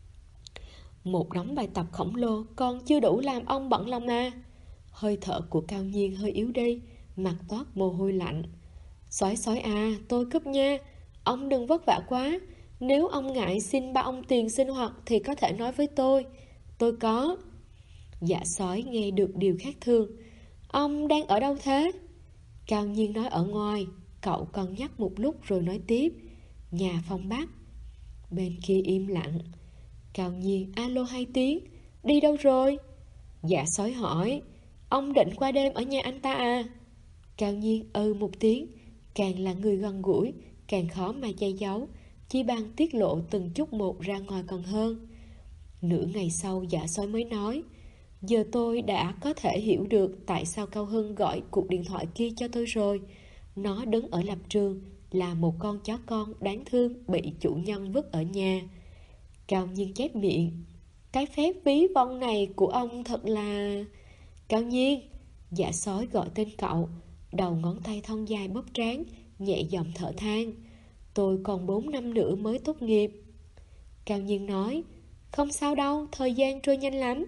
Một đống bài tập khổng lồ còn chưa đủ làm ông bận lòng à? Hơi thở của Cao Nhiên hơi yếu đi, mặt toát mồ hôi lạnh. Sói sói à, tôi cúp nha. Ông đừng vất vả quá. Nếu ông ngại xin ba ông tiền sinh hoạt thì có thể nói với tôi có. Dạ sói nghe được điều khác thường. Ông đang ở đâu thế? Cao Nhiên nói ở ngoài. Cậu cân nhắc một lúc rồi nói tiếp. Nhà Phong Bắc. Bên kia im lặng. Cao Nhiên alo 2 tiếng. Đi đâu rồi? Dạ sói hỏi. Ông định qua đêm ở nhà anh ta à? Cao Nhiên một tiếng. Càng là người gần gũi, càng khó mà che giấu, chỉ bằng tiết lộ từng chút một ra ngoài còn hơn. Nửa ngày sau dạ sói mới nói. Giờ tôi đã có thể hiểu được tại sao Cao Hưng gọi cuộc điện thoại kia cho tôi rồi. Nó đứng ở lập trường là một con chó con đáng thương bị chủ nhân vứt ở nhà. Cao Nhiên chép miệng. Cái phép ví von này của ông thật là... Cao Nhiên. Dạ sói gọi tên cậu, đầu ngón tay thon dài bóp trán, nhẹ giọng thở than. Tôi còn 4 năm nữa mới tốt nghiệp. Cao Nhiên nói. Không sao đâu, thời gian trôi nhanh lắm.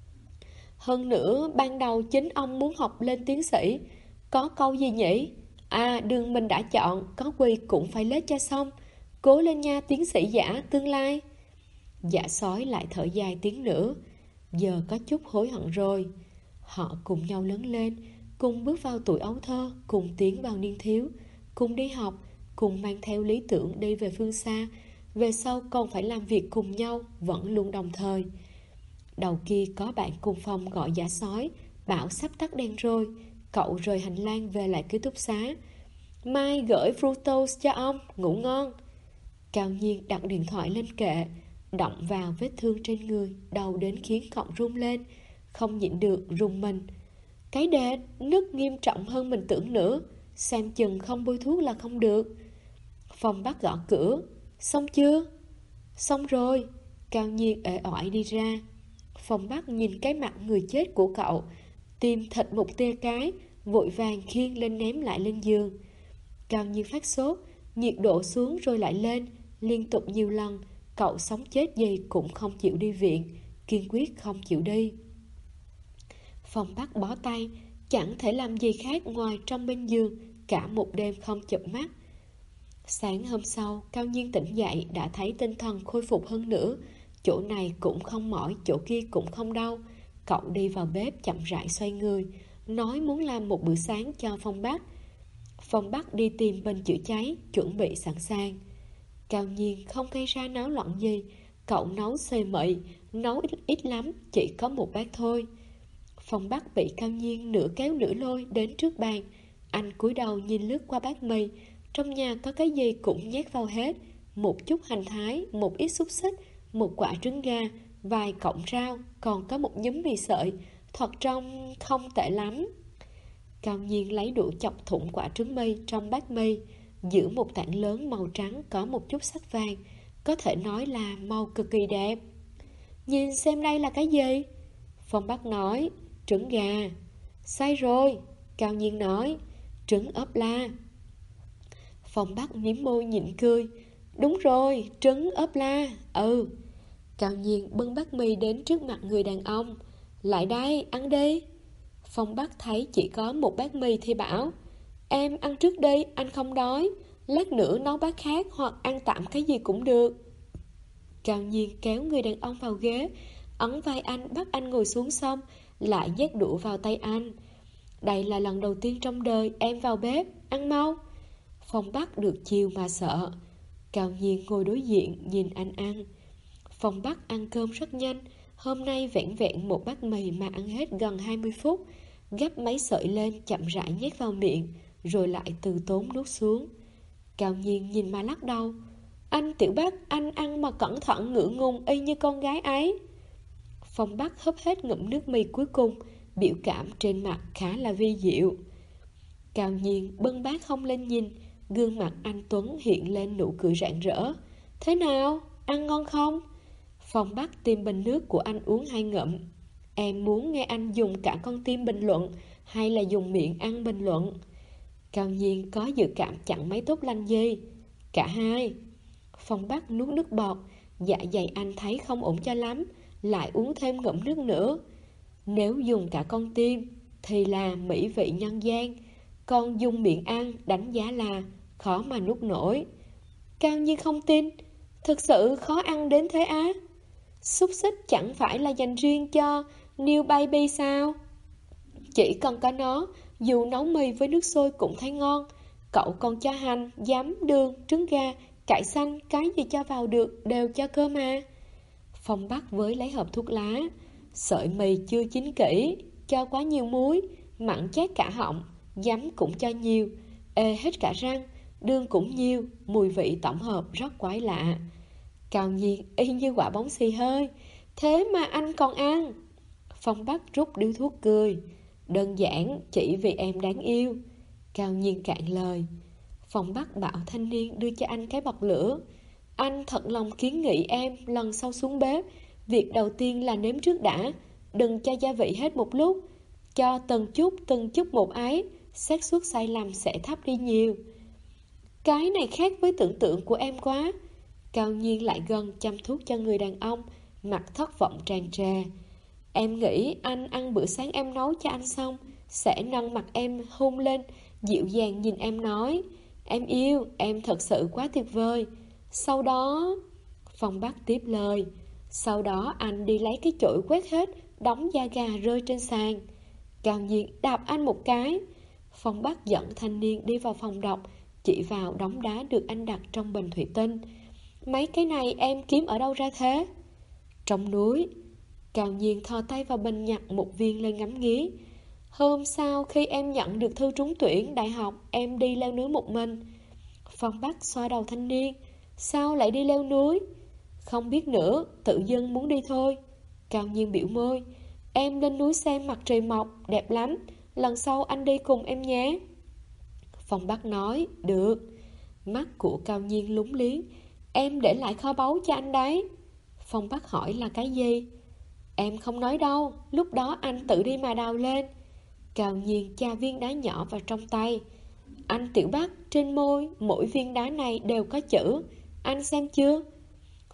Hơn nữa, ban đầu chính ông muốn học lên tiến sĩ. Có câu gì nhỉ? À, đường mình đã chọn, có quỳ cũng phải lết cho xong. Cố lên nha tiến sĩ giả tương lai. Dạ sói lại thở dài tiếng nữa. Giờ có chút hối hận rồi. Họ cùng nhau lớn lên, cùng bước vào tuổi ấu thơ, cùng tiến vào niên thiếu, cùng đi học, cùng mang theo lý tưởng đi về phương xa. Về sau còn phải làm việc cùng nhau, vẫn luôn đồng thời. Đầu kia có bạn cùng phòng gọi dạ sói, bảo sắp tắt đèn rồi. Cậu rời hành lang về lại ký túc xá. Mai gửi fructose cho ông, ngủ ngon. Cao Nhiên đặt điện thoại lên kệ, động vào vết thương trên người, đau đến khiến cậu run lên, không nhịn được rùng mình. Cái đệt, nứt nghiêm trọng hơn mình tưởng nữa, xem chừng không bôi thuốc là không được. Phong Bắc gõ cửa. Xong chưa? Xong rồi. Cao Nhiên uể oải đi ra. Phong Bắc nhìn cái mặt người chết của cậu, tim thịt một tia cái, vội vàng khiêng lên ném lại lên giường. Cao Nhiên phát sốt, nhiệt độ xuống rồi lại lên, liên tục nhiều lần, cậu sống chết gì cũng không chịu đi viện, kiên quyết không chịu đi. Phong Bắc bó tay, chẳng thể làm gì khác ngoài trong bên giường, cả một đêm không chợp mắt. Sáng hôm sau, Cao Nhiên tỉnh dậy đã thấy tinh thần khôi phục hơn nữa. Chỗ này cũng không mỏi, chỗ kia cũng không đau. Cậu đi vào bếp chậm rãi xoay người, nói muốn làm một bữa sáng cho Phong Bắc. Phong Bắc đi tìm bình chữa cháy, chuẩn bị sẵn sàng. Cao Nhiên không gây ra náo loạn gì. Cậu nấu xề mậy, nấu ít lắm, chỉ có một bát thôi. Phong Bắc bị Cao Nhiên nửa kéo nửa lôi đến trước bàn. Anh cúi đầu nhìn lướt qua bát mì. Trong nhà có cái gì cũng nhét vào hết. Một chút hành thái, một ít xúc xích, một quả trứng gà, vài cọng rau, còn có một nhúm mì sợi. Thật trông không tệ lắm. Cao Nhiên lấy đũa chọc thủng quả trứng mì trong bát mì, giữ một tảng lớn màu trắng có một chút sắc vàng, có thể nói là màu cực kỳ đẹp. Nhìn xem đây là cái gì? Phong Bắc nói, trứng gà. Sai rồi, Cao Nhiên nói, trứng ốp la. Phong Bắc mím môi nhịn cười, đúng rồi, trứng ốp la. Ừ. Cao Nhiên bưng bát mì đến trước mặt người đàn ông. Lại đây, ăn đi. Phong Bắc thấy chỉ có một bát mì thì bảo, em ăn trước đi, anh không đói. Lát nữa nấu bát khác hoặc ăn tạm cái gì cũng được. Cao Nhiên kéo người đàn ông vào ghế, ấn vai anh bắt anh ngồi xuống xong, lại nhét đũa vào tay anh. Đây là lần đầu tiên trong đời em vào bếp, ăn mau. Phong Bắc được chiều mà sợ. Cao Nhiên ngồi đối diện nhìn anh ăn. Phong Bắc ăn cơm rất nhanh. Hôm nay vẹn vẹn một bát mì mà ăn hết gần 20 phút. Gắp mấy sợi lên chậm rãi nhét vào miệng, rồi lại từ tốn nuốt xuống. Cao Nhiên nhìn mà lắc đầu. Anh Tiểu Bắc, anh ăn mà cẩn thận ngượng ngùng y như con gái ấy. Phong Bắc húp hết ngụm nước mì cuối cùng, biểu cảm trên mặt khá là vi diệu. Cao Nhiên bưng bát không lên nhìn, gương mặt anh Tuấn hiện lên nụ cười rạng rỡ. Thế nào, ăn ngon không? Phong Bắc tìm bình nước của anh uống 2 ngụm. Em muốn nghe anh dùng cả con tim bình luận hay là dùng miệng ăn bình luận? Cao Nhiên có dự cảm chẳng mấy tốt lành gì. Cả hai. Phong Bắc nuốt nước bọt. Dạ dày anh thấy không ổn cho lắm, lại uống thêm ngụm nước nữa. Nếu dùng cả con tim thì là mỹ vị nhân gian, còn dùng miệng ăn đánh giá là khó mà nuốt nổi. Cao Nhiên không tin. Thực sự khó ăn đến thế á? Xúc xích chẳng phải là dành riêng cho new baby sao? Chỉ cần có nó, dù nấu mì với nước sôi cũng thấy ngon. Cậu còn cho hành, giấm, đường, trứng gà, cải xanh, cái gì cho vào được đều cho cơ mà. Phong Bắc với lấy hộp thuốc lá. Sợi mì chưa chín kỹ, cho quá nhiều muối, mặn chát cả họng, giấm cũng cho nhiều, ê hết cả răng, đường cũng nhiều, mùi vị tổng hợp rất quái lạ. Cao Nhiên y như quả bóng xì hơi. Thế mà anh còn ăn? Phong Bắc rút điếu thuốc cười. Đơn giản chỉ vì em đáng yêu. Cao Nhiên cạn lời. Phong Bắc bảo thanh niên đưa cho anh cái bật lửa. Anh thật lòng kiến nghị em lần sau xuống bếp, việc đầu tiên là nếm trước đã. Đừng cho gia vị hết một lúc, cho từng chút một ấy, xác suất sai lầm sẽ thấp đi nhiều. Cái này khác với tưởng tượng của em quá. Cao Nhiên lại gần chăm thuốc cho người đàn ông, mặt thất vọng tràn trề. Em nghĩ anh ăn bữa sáng em nấu cho anh xong sẽ nâng mặt em hôn lên, dịu dàng nhìn em nói, em yêu, em thật sự quá tuyệt vời. Sau đó... Phong Bắc tiếp lời. Sau đó anh đi lấy cái chổi quét hết đống da gà rơi trên sàn. Cao Nhiên đạp anh một cái. Phong Bắc dẫn thanh niên đi vào phòng đọc, chỉ vào đống đá được anh đặt trong bình thủy tinh. Mấy cái này em kiếm ở đâu ra thế? Trong núi. Cao Nhiên thò tay vào bình nhặt một viên lên ngắm nghía. Hôm sau khi em nhận được thư trúng tuyển đại học, em đi leo núi một mình. Phong Bắc xoa đầu thanh niên. Sao lại đi leo núi? Không biết nữa, tự dưng muốn đi thôi. Cao Nhiên biểu môi. Em lên núi xem mặt trời mọc, đẹp lắm. Lần sau anh đi cùng em nhé. Phong Bắc nói, được. Mắt của Cao Nhiên lúng liếng. Em để lại kho báu cho anh đấy. Phong Bắc hỏi là cái gì? Em không nói đâu, lúc đó anh tự đi mà đào lên. Cao Nhiên chà viên đá nhỏ vào trong tay. Anh Tiểu Bắc, trên môi mỗi viên đá này đều có chữ. Anh xem chưa?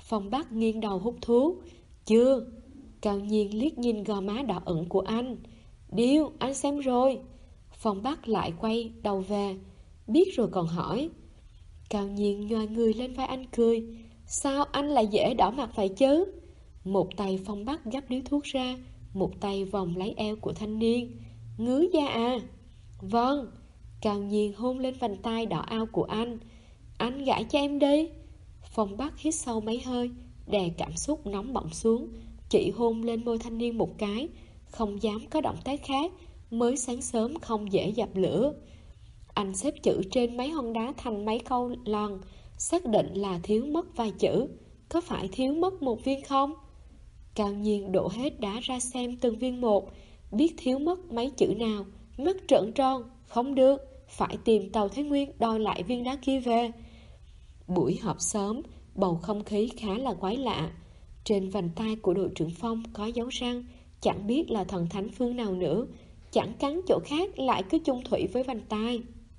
Phong Bắc nghiêng đầu hút thuốc. Chưa. Cao Nhiên liếc nhìn gò má đỏ ửng của anh. Điêu, anh xem rồi. Phong Bắc lại quay đầu về. Biết rồi còn hỏi. Cao Nhiên nhoi người lên vai anh cười. Sao anh lại dễ đỏ mặt vậy chứ? Một tay Phong Bắc gắp điếu thuốc ra, một tay vòng lấy eo của thanh niên. Ngứa da à? Vâng. Cao Nhiên hôn lên vành tay đỏ ao của anh. Anh gãi cho em đi. Phong Bắc hít sâu mấy hơi, đè cảm xúc nóng bỏng xuống, chỉ hôn lên môi thanh niên một cái, không dám có động tác khác. Mới sáng sớm không dễ dập lửa. Anh xếp chữ trên mấy hòn đá thành mấy câu lần, xác định là thiếu mất vài chữ. Có phải thiếu mất một viên không? Cao Nhiên đổ hết đá ra xem từng viên một. Biết thiếu mất mấy chữ nào, mắt trợn tròn. Không được, phải tìm Tàu Thế Nguyên đòi lại viên đá kia về. Buổi họp sớm, bầu không khí khá là quái lạ. Trên vành tay của đội trưởng Phong có dấu răng, chẳng biết là thần thánh phương nào nữa. Chẳng cắn chỗ khác lại cứ chung thủy với vành tay.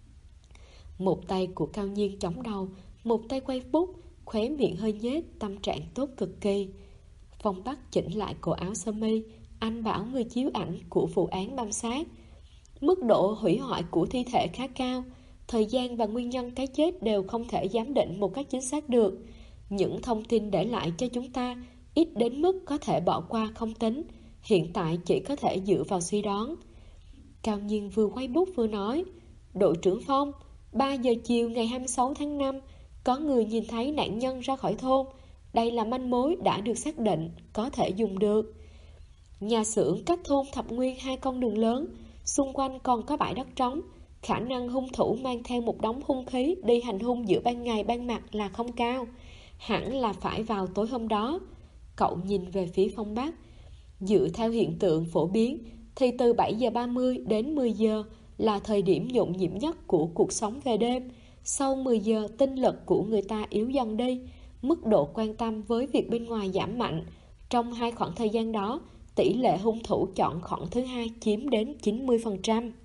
Một tay của Cao Nhiên chống đầu, một tay quay bút, khóe miệng hơi nhếch, tâm trạng tốt cực kỳ. Phong Bắc chỉnh lại cổ áo sơ mi. Anh bảo người chiếu ảnh của vụ án băm xác. Mức độ hủy hoại của thi thể khá cao. Thời gian và nguyên nhân cái chết đều không thể giám định một cách chính xác được. Những thông tin để lại cho chúng ta ít đến mức có thể bỏ qua không tính. Hiện tại chỉ có thể dựa vào suy đoán. Cao Nhiên vừa quay bút vừa nói. Đội trưởng Phong, 3 giờ chiều ngày 26 tháng 5, có người nhìn thấy nạn nhân ra khỏi thôn. Đây là manh mối đã được xác định, có thể dùng được. Nhà xưởng cách thôn Thập Nguyên 2 con đường lớn, xung quanh còn có bãi đất trống. Khả năng hung thủ mang theo một đống hung khí đi hành hung giữa ban ngày ban mặt là không cao. Hẳn là phải vào tối hôm đó. Cậu nhìn về phía Phong Bắc. Dựa theo hiện tượng phổ biến thì từ 7 giờ 30 đến 10 giờ là thời điểm nhộn nhịp nhất của cuộc sống về đêm. Sau 10 giờ tinh lực của người ta yếu dần đi, mức độ quan tâm với việc bên ngoài giảm mạnh. Trong hai khoảng thời gian đó, tỷ lệ hung thủ chọn khoảng thứ hai chiếm đến 90%.